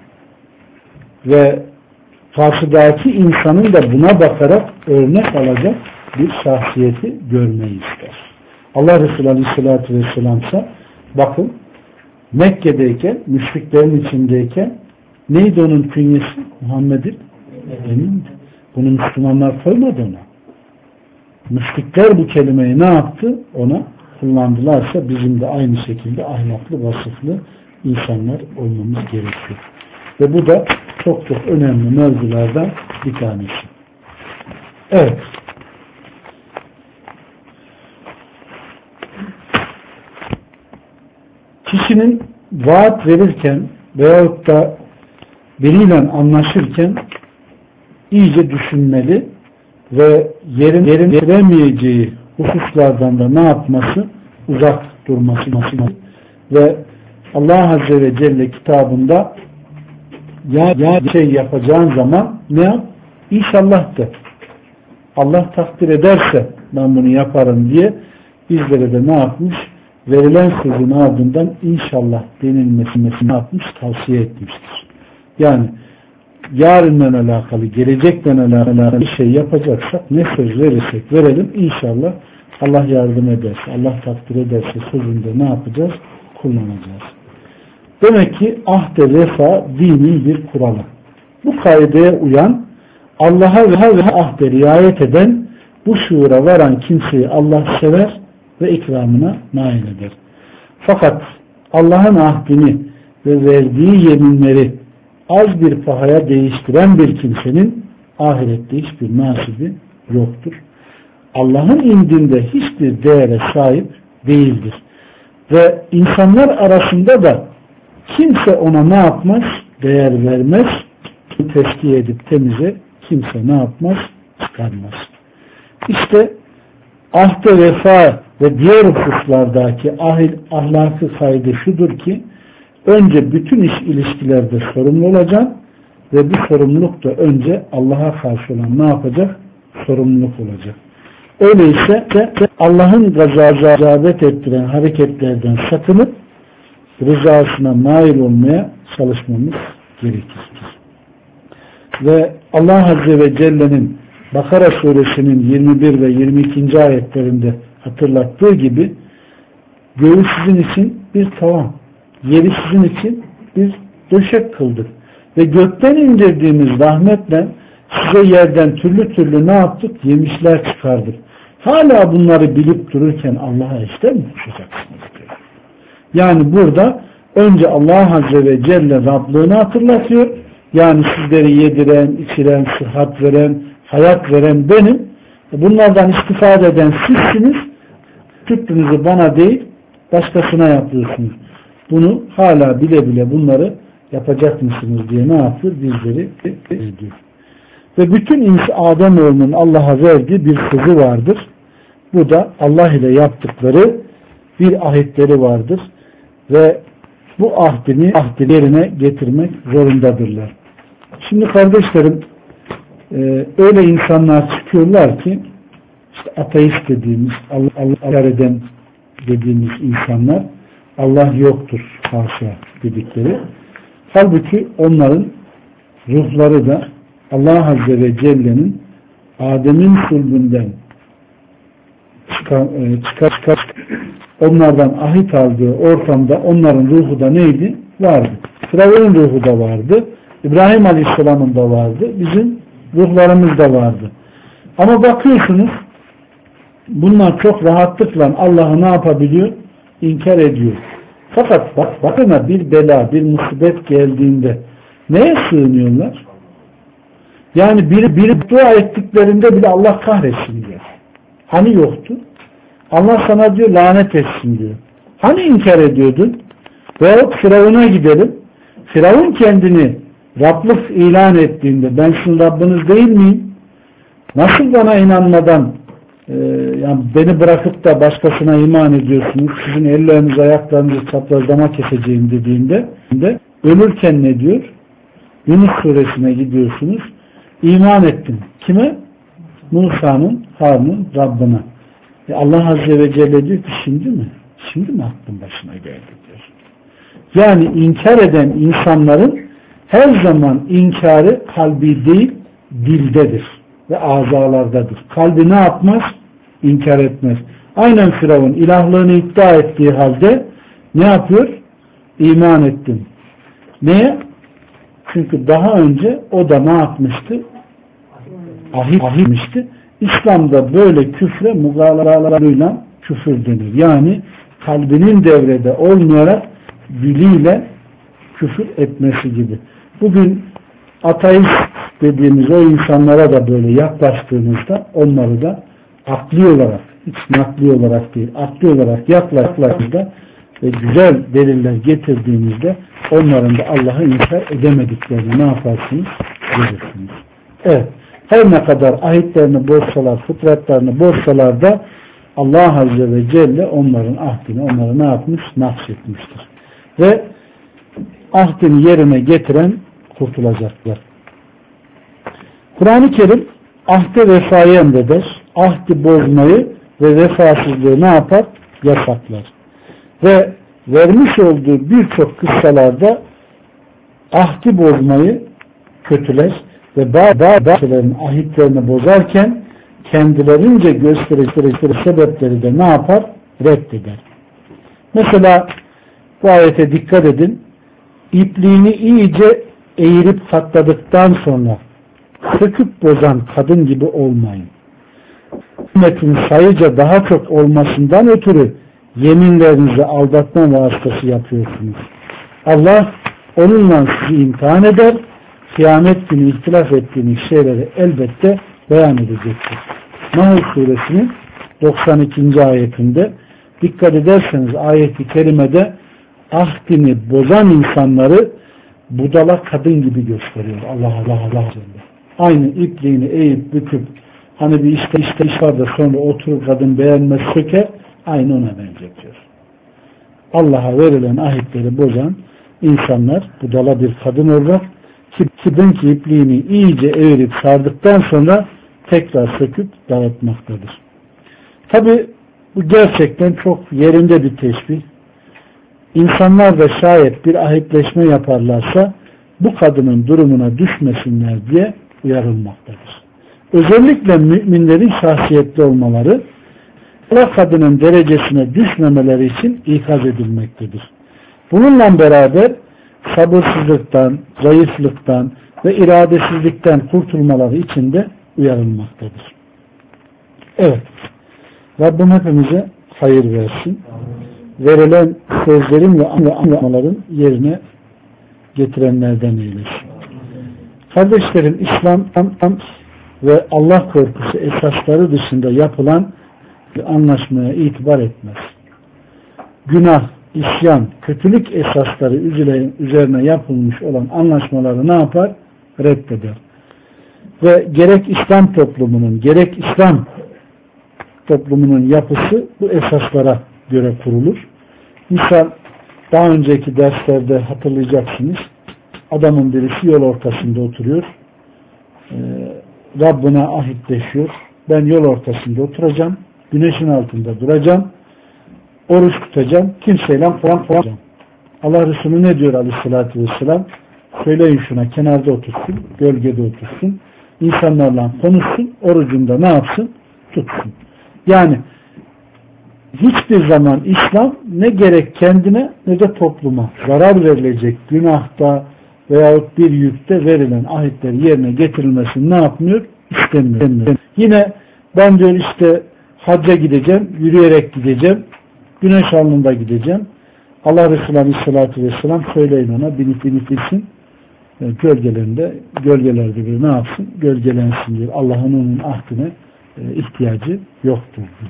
ve karşıdaki insanın da buna bakarak örnek alacak bir şahsiyeti görmeyi ister. Allah Resulü Aleyhisselatü Vesselam ise bakın Mekke'deyken, müşriklerin içindeyken neydi onun künyesi? Muhammed'in emindi. Bunu Müslümanlar koymadı ona. Müşrikler bu kelimeyi ne yaptı? Ona kullandılarsa bizim de aynı şekilde ahlaklı, vasıflı insanlar olmamız gerekiyor. Ve bu da çok çok önemli mevzulardan bir tanesi. Evet. Kişinin vaat verirken veyahut da biriyle anlaşırken iyice düşünmeli ve yerin yerin veremeyeceği hususlardan da ne yapması? Uzak durması ve Allah Azze ve Celle kitabında ya, ya bir şey yapacağın zaman ne yap? İnşallah de. Allah takdir ederse ben bunu yaparım diye bizlere de ne yapmış? Verilen sözün ardından inşallah denilmesini ne yapmış? Tavsiye etmiştir. Yani yarından alakalı, gelecekten alakalı bir şey yapacaksak ne söz verirsek verelim inşallah Allah yardım ederse, Allah takdir ederse sözünde ne yapacağız? Kullanacağız. Demek ki ahde vefa dinin bir kuralı. Bu kaideye uyan, Allah'a ve ahde riayet eden, bu şuura varan kimseyi Allah sever ve ikramına nail eder. Fakat Allah'ın ahdini ve verdiği yeminleri az bir pahaya değiştiren bir kimsenin ahirette hiçbir nasibi yoktur. Allah'ın indinde hiçbir değere sahip değildir. Ve insanlar arasında da kimse ona ne yapmaz? Değer vermez. Teskiye edip temize kimse ne yapmaz? Çıkarmaz. İşte ahde vefa ve diğer hususlardaki ahil, ahlakı kaydı şudur ki önce bütün iş ilişkilerde sorumlu olacaksın. ve bu sorumluluk da önce Allah'a karşı olan ne yapacak? Sorumluluk olacak. Öyleyse Allah'ın gazabet ettiren hareketlerden sakınıp rızasına nail olmaya çalışmamız gerekir. Ve Allah Azze ve Celle'nin Bakara suresinin yirmi bir ve yirmi ikinci ayetlerinde hatırlattığı gibi göğü sizin için bir tavan, yeri sizin için bir döşek kıldık. Ve gökten indirdiğimiz rahmetle size yerden türlü türlü ne yaptık? Yemişler çıkardık. Hala bunları bilip dururken Allah'a işte mi koşacaksınız diyor. Yani burada önce Allah Azze ve Celle Rablığını hatırlatıyor. Yani sizleri yediren, içiren, sıhhat veren, hayat veren benim. Bunlardan istifade eden sizsiniz. Fikrinizi bana değil, başkasına yapıyorsunuz. Bunu hala bile bile bunları yapacak mısınız diye ne yapıyor? Bizleri ediyor. Ve bütün insan Ademoğlunun Allah'a verdiği bir sözü vardır. Bu da Allah ile yaptıkları bir ahitleri vardır. Ve bu ahdini, ahdini yerine getirmek zorundadırlar. Şimdi kardeşlerim e, öyle insanlar çıkıyorlar ki işte ateist dediğimiz, Allah, Allah eden dediğimiz insanlar Allah yoktur haşa dedikleri. Halbuki onların ruhları da Allah Azze ve Celle'nin Adem'in sulbünden çıkar, çıkar, çıkar onlardan ahit aldığı ortamda onların ruhu da neydi? Vardı. Firavun'un ruhu da vardı. İbrahim Aleyhisselam'ın da vardı. Bizim ruhlarımız da vardı. Ama bakıyorsunuz bunlar çok rahatlıkla Allah'ı ne yapabiliyor? İnkar ediyor. Fakat bak, bakına bir bela, bir musibet geldiğinde neye sığınıyorlar? Yani biri, biri dua ettiklerinde bile Allah kahretsin diyor. Hani yoktu? Allah sana diyor lanet etsin diyor. Hani inkar ediyordun? Veyahut Firavun'a gidelim. Firavun kendini Rablık ilan ettiğinde ben sizin Rabbiniz değil miyim? Nasıl bana inanmadan e, yani beni bırakıp da başkasına iman ediyorsunuz? Sizin elleriniz ayaklarınızı çaprazlama keseceğim dediğinde de, ölürken ne diyor? Yunus suresine gidiyorsunuz. İman ettim. Kime? Musa'nın, Harun'un Rabbine. E Allah Azze ve Celle diyor ki şimdi mi? Şimdi mi aklın başına geldi diyor. Yani inkar eden insanların her zaman inkarı kalbi değil dildedir ve azalardadır. Kalbi ne yapmaz? İnkar etmez. Aynen Firavun ilahlığını iddia ettiği halde ne yapıyor? İman ettim. Neye? Çünkü daha önce o da ne yapmıştı? Ahit ahitmişti. İslam'da böyle küfre mugalalarıyla küfür denir. Yani kalbinin devrede olmayarak diliyle küfür etmesi gibi. Bugün ateist dediğimiz o insanlara da böyle yaklaştığımızda onları da akli olarak, hiç nakli olarak değil, akli olarak yaklaştığımızda ve güzel deliller getirdiğimizde onların da Allah'ı inkar edemediklerini ne yaparsınız? Görürsünüz. Evet. Her ne kadar ahitlerini bozsalar, fıtratlarını bozsalar da Allah Azze ve Celle onların ahdini onlara ne yapmış? Nakşetmiştir. Ve ahdini yerine getiren kurtulacaklar. Kur'an-ı Kerim ahde vefayı emreder, ahdi bozmayı ve vefasızlığı ne yapar? Yasaklar. Ve vermiş olduğu birçok kıssalarda ahdi bozmayı kötüler ve bazılarının ahitlerini bozarken kendilerince gösterecekleri sebepleri de ne yapar? Reddeder. Mesela bu ayete dikkat edin. İpliğini iyice eğirip katladıktan sonra söküp bozan kadın gibi olmayın. Ümmetin sayıca daha çok olmasından ötürü yeminlerinizi aldatma vasıtası yapıyorsunuz. Allah onunla sizi imtihan eder. Kıyamet günü ihtilaf ettiğiniz şeyleri elbette beyan edecektir. Nahl suresinin doksan ikinci ayetinde dikkat ederseniz ayet-i kerimede ahdini bozan insanları budala kadın gibi gösteriyor. Allah Allah Allah Celle. Aynı ipliğini eğip büküp hani bir işte işte iş var da sonra oturur kadın beğenmez söker, aynı ona benzetiyor. Allah'a verilen ahitleri bozan insanlar budala bir kadın olarak kibin ipliğini iyice evirip sardıktan sonra tekrar söküp dağıtmaktadır. Tabi bu gerçekten çok yerinde bir teşbih. İnsanlar da şayet bir ahitleşme yaparlarsa bu kadının durumuna düşmesinler diye uyarılmaktadır. Özellikle müminlerin şahsiyetli olmaları, Allah kadının derecesine düşmemeleri için ikaz edilmektedir. Bununla beraber sabırsızlıktan, zayıflıktan ve iradesizlikten kurtulmaları için de uyarılmaktadır. Evet, Rabbim hepimize hayır versin. Verilen sözlerin ve anlamaların yerine getirenlerden eylesin. Kardeşlerim, İslam ve Allah korkusu esasları dışında yapılan bir anlaşmaya itibar etmez. Günah, isyan, kötülük esasları üzerine yapılmış olan anlaşmaları ne yapar? Reddeder. Ve gerek İslam toplumunun, gerek İslam toplumunun yapısı bu esaslara göre kurulur. Misal daha önceki derslerde hatırlayacaksınız. Adamın birisi yol ortasında oturuyor. Ee, Rabbine ahitleşiyor. Ben yol ortasında oturacağım. Güneşin altında duracağım. Oruç tutacağım. Kimseyle puan puanacağım. Allah Resulü ne diyor aleyhissalatü vesselam? Söyleyin şuna, kenarda otursun, gölgede otursun. İnsanlarla konuşsun. Orucunda ne yapsın? Tutsun. Yani hiçbir zaman İslam ne gerek kendine ne de topluma zarar verilecek günahta veyahut bir yükte verilen ahitleri yerine getirilmesini ne yapmıyor? İstemiyor. Yine ben diyor işte hacca gideceğim, yürüyerek gideceğim, güneş alnında gideceğim. Allah Resulü Aleyhisselatü Vesselam söyleyin ona binip binip gitsin. Yani gölgelerinde, gölgelerde bir ne yapsın? Gölgelensin diyor. Allah'ın onun ahdine e, ihtiyacı yoktur diyor.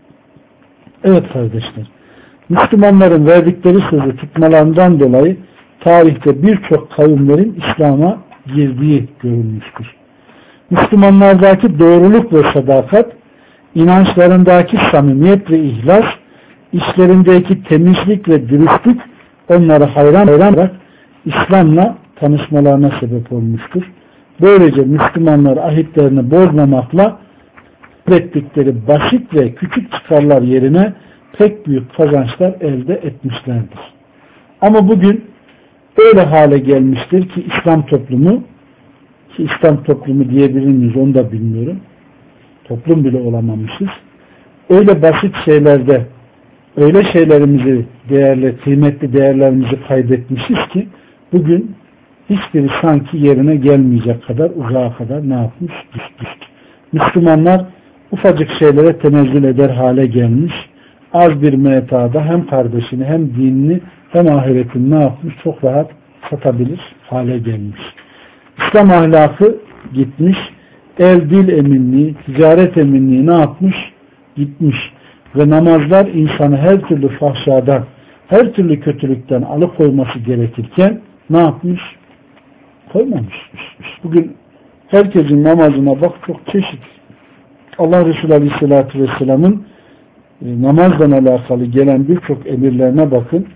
Evet kardeşler, Müslümanların verdikleri sözü tutmalarından dolayı tarihte birçok kavimlerin İslam'a girdiği görülmüştür. Müslümanlardaki doğruluk ve sadakat, inançlarındaki samimiyet ve ihlas, işlerindeki temizlik ve dürüstlük onları hayran hayran bırak İslam'la tanışmalarına sebep olmuştur. Böylece Müslümanlar ahitlerini bozmamakla ettikleri basit ve küçük çıkarlar yerine pek büyük kazançlar elde etmişlerdir. Ama bugün öyle hale gelmiştir ki İslam toplumu, ki İslam toplumu diyebilir miyiz onu da bilmiyorum. Toplum bile olamamışız. Öyle basit şeylerde öyle şeylerimizi değerli, kıymetli değerlerimizi kaybetmişiz ki bugün hiçbiri sanki yerine gelmeyecek kadar uzağa kadar ne yapmış? Düştük. Müslümanlar ufacık şeylere tenezzül eder hale gelmiş. Az bir metada hem kardeşini hem dinini hem ahiretini ne yapmış? Çok rahat satabilir hale gelmiş. İslam ahlakı gitmiş. El dil eminliği, ticaret eminliği ne yapmış? Gitmiş. Ve namazlar insanı her türlü fahşadan, her türlü kötülükten alıkoyması gerekirken ne yapmış? Koymamış. Bugün herkesin namazına bak çok çeşit. Allah Resulü Aleyhisselatü Vesselam'ın e, namazla alakalı gelen birçok emirlerine bakın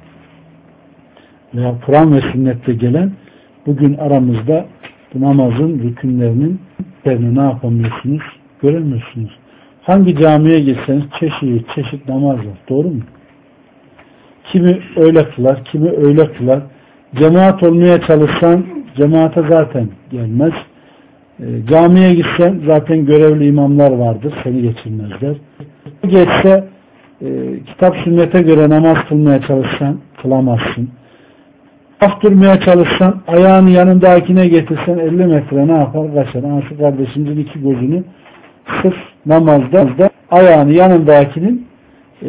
veya Kur'an ve sünnette gelen bugün aramızda bu namazın rükünlerinin ne yapamıyorsunuz? Göremiyorsunuz. Hangi camiye gitseniz çeşit çeşit namaz var. Doğru mu? Kimi öyle kılar, kimi öyle kılar. Cemaat olmaya çalışsan cemaate zaten gelmez. E, camiye gitsen zaten görevli imamlar vardır. Seni geçirmezler. Geçse e, kitap sünnete göre namaz kılmaya çalışsan kılamazsın. Af durmaya çalışsan ayağını yanındakine getirsen elli metre ne yapar? Kaçar. Anası kardeşimizin iki gözünü sırf namazda da ayağını yanındakinin e,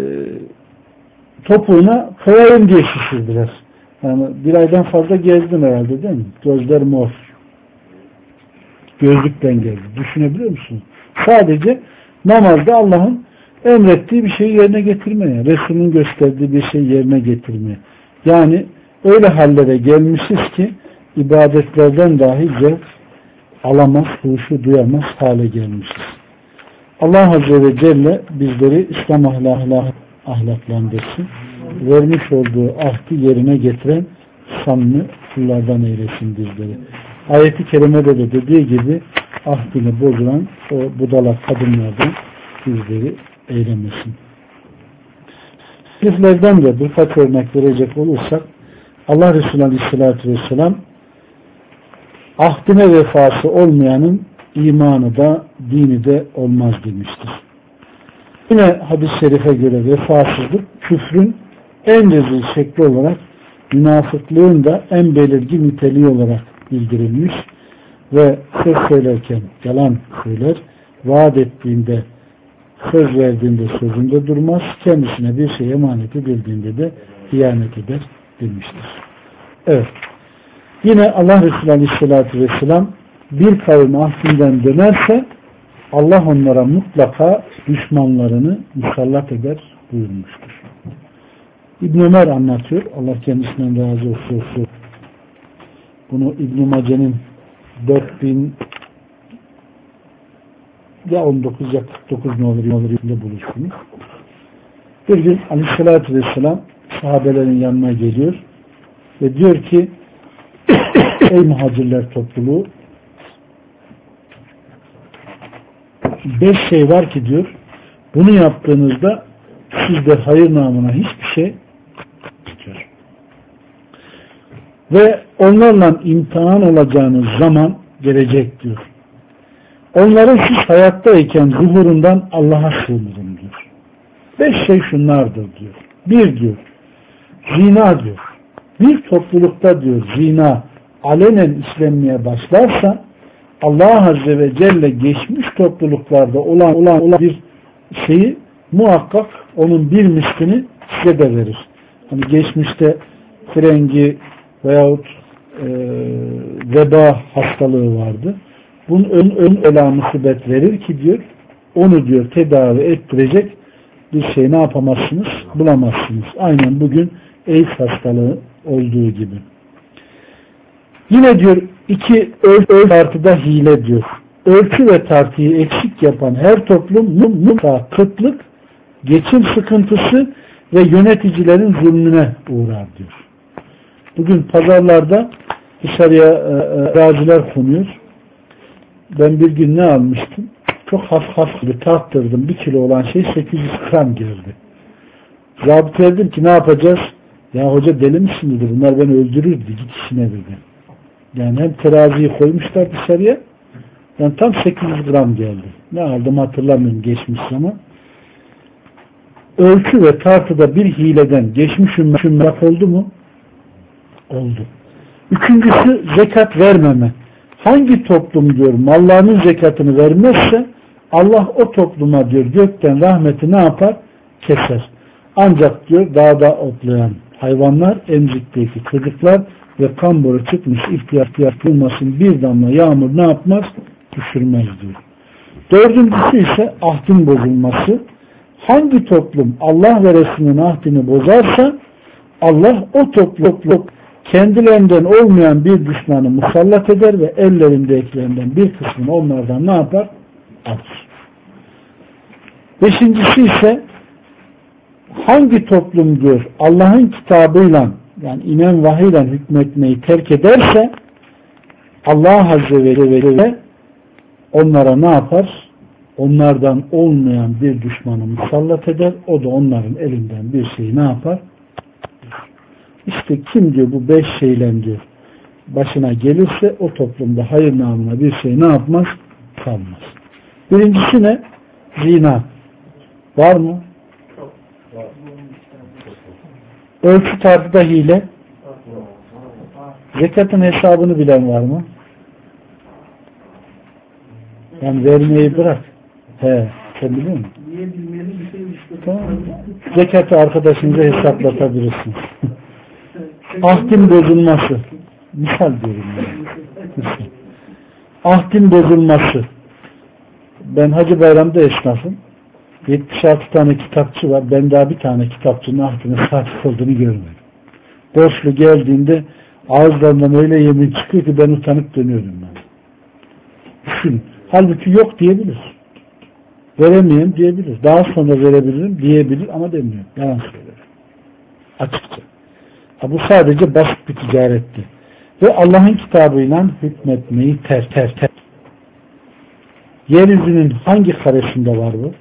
topuğuna koyayım diye şişirdiler. Yani bir aydan fazla gezdin herhalde değil mi? Gözler mor. Gözlükten geldi. Düşünebiliyor musunuz? Sadece namazda Allah'ın emrettiği bir şeyi yerine getirmeye, Resul'ün gösterdiği bir şeyi yerine getirmeye. Yani öyle hallere gelmişiz ki ibadetlerden dahi zevk alamaz, huşu duyamaz hale gelmişiz. Allah Azze ve Celle bizleri İslam ahlakıyla ahlaklandırsın. Vermiş olduğu ahdi yerine getiren samimi kullardan eylesin bizleri. Ayet-i kerimede de dediği gibi ahdini bozulan o budala kadınlardan bizleri eylemesin. Hadislerden de birkaç örnek verecek olursak Allah Resulü Aleyhisselatü Vesselam ahdine vefası olmayanın imanı da dini de olmaz demiştir. Yine hadis-i şerife göre vefasızlık küfrün en rezil şekli olarak münafıklığın da en belirgin niteliği olarak bildirilmiş ve söz söylerken yalan söyler, vaat ettiğinde söz verdiğinde sözünde durmaz, kendisine bir şey emanet edildiğinde de hıyanet eder demiştir. Evet. Yine Allah Resulü Aleyhisselatü Vesselam bir kavim ahdinden dönerse Allah onlara mutlaka düşmanlarını musallat eder buyurmuştur. İbn Ömer anlatıyor. Allah kendisinden razı olsun. Bunu İbn Mace'nin dört bin ya on dokuz ya kırk dokuz ne olur, ne olur buluştunuz. Bir gün Aleyhisselatü Vesselam sahabelerin yanına geliyor ve diyor ki ey muhacirler topluluğu, beş şey var ki diyor, bunu yaptığınızda sizde hayır namına hiçbir şey tutuyor. Ve onlarla imtihan olacağınız zaman gelecek diyor. Onların siz hayattayken zuhurundan Allah'a sığınırım diyor. Beş şey şunlardır diyor. Bir diyor, zina diyor. Bir toplulukta diyor zina alenen işlenmeye başlarsa Allah Azze ve Celle geçmiş topluluklarda olan, olan, olan bir şeyi muhakkak onun bir mislini size de verir. Hani geçmişte frengi veyahut e, veba hastalığı vardı. Bunun ön, ön öla musibet verir ki diyor, onu diyor tedavi ettirecek bir şey ne yapamazsınız? Bulamazsınız. Aynen bugün AIDS hastalığı olduğu gibi. Yine diyor iki ölçü tartıda hile diyor. Ölçü ve tartıyı eksik yapan her toplum mutlaka kıtlık, geçim sıkıntısı ve yöneticilerin zulmüne uğrar diyor. Bugün pazarlarda dışarıya araziler konuyor. Ben bir gün ne almıştım? Çok hafif hafif bir tarttırdım. Bir kilo olan şey sekiz yüz gram geldi. Zabıt verdim ki ne yapacağız? Ya hoca deli misin dedi. Bunlar beni öldürürdü. Git işine dedi. Yani hem teraziyi koymuşlar dışarıya. Yani tam sekiz yüz gram geldi. Ne aldım hatırlamıyorum geçmiş zaman. Ölçü ve tartıda bir hileden geçmiş ümmet oldu mu? Oldu. Üçüncüsü zekat vermeme. Hangi toplum diyor mallarının zekatını vermezse Allah o topluma diyor gökten rahmeti ne yapar? Keser. Ancak diyor dağda otlayan hayvanlar, emzikteki çocuklar ve kamboru çıkmış ihtiyaç duymasın bir damla yağmur ne yapmaz? Düşürmez diyor. Dördüncüsü ise ahdin bozulması. Hangi toplum Allah ve Resulünün ahdini bozarsa Allah o toplum kendilerinden olmayan bir düşmanı musallat eder ve ellerindekilerden bir kısmını onlardan ne yapar? Alır. Beşincisi ise hangi toplum diyor Allah'ın kitabıyla yani inen vahiyle hükmetmeyi terk ederse Allah Azze ve Celle onlara ne yapar? Onlardan olmayan bir düşmanı musallat eder. O da onların elinden bir şeyi ne yapar? İşte kim diyor bu beş şeyle diyor başına gelirse o toplumda hayır namına bir şey ne yapmaz? Kalmaz. Birincisi ne? Zina. Var mı? Ölçü tartıda hile. Zekatın hesabını bilen var mı? Yani vermeyi bırak. He, sen biliyor musun? Tamam. Zekatı arkadaşınıza hesaplatabilirsiniz. Ahdin bozulması. Misal diyorum yani. Misal. Ahdin bozulması. Ben Hacı Bayram'da esnafım. yetmiş altı tane kitapçı var. Ben daha bir tane kitapçının ahdine sahip olduğunu görmedim. Borçlu geldiğinde ağızlarından öyle yemin çıkıyor ki ben utanıp dönüyorum ben. Düşün. Halbuki yok diyebilir. Veremeyeyim diyebilir. Daha sonra verebilirim diyebilir ama demiyor. Yalan söyler. Açıkça. Ha, bu sadece basit bir ticaretti. Ve Allah'ın kitabıyla hükmetmeyi ter ter ter. Yeryüzünün hangi karesinde var bu?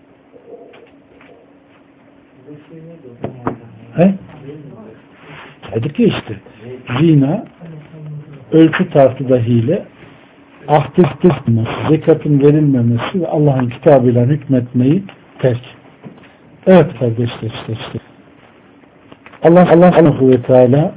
He? Dedik ya işte. Zina, ölçü tartıda hile, ahdi tutulması, zekatın verilmemesi ve Allah'ın kitabıyla hükmetmeyi terk. Evet kardeşler işte işte. Allah Allah Subhanahu ve Teala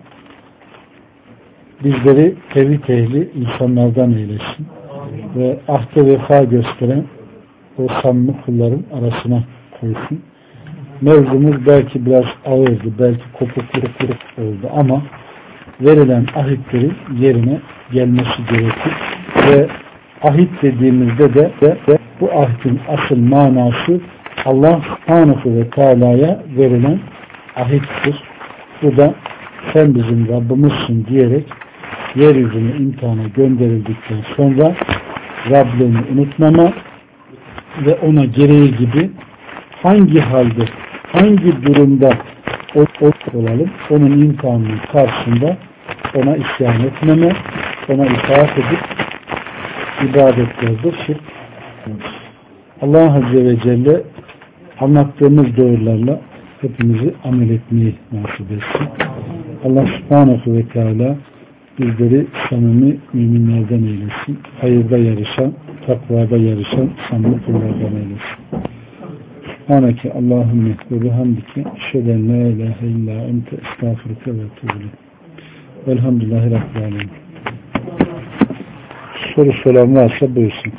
bizleri tevhid ehli insanlardan eylesin ve ahde vefa gösteren o samimi kulların arasına koysun. Mevzumuz belki biraz ağırdı, belki kopukluk oldu ama verilen ahitlerin yerine gelmesi gerekir ve ahit dediğimizde de, de, de bu ahitin asıl manası Allah Subhanahu ve Teala'ya verilen ahittir. Bu da sen bizim Rabbimizsin diyerek yeryüzüne imtihana gönderildikten sonra Rabbini unutmama ve ona gereği gibi hangi halde, hangi durumda olalım, onun imtihanının karşısında ona isyan etmeme, ona itaat edip ibadetlerde şirk. Allah Azze ve Celle anlattığımız doğrularla hepimizi amel etmeyi nasip etsin. Allah Subhanahu ve Teala bizleri samimi müminlerden eylesin. Hayırda yarışan, takvada yarışan samimi kullardan eylesin. Subhaneke Allahümme ve bihamdike şeden la ilahe illa ente estağfurke ve etûbü. Velhamdülillahi Rabbil alemin. Soru soran varsa buyursun.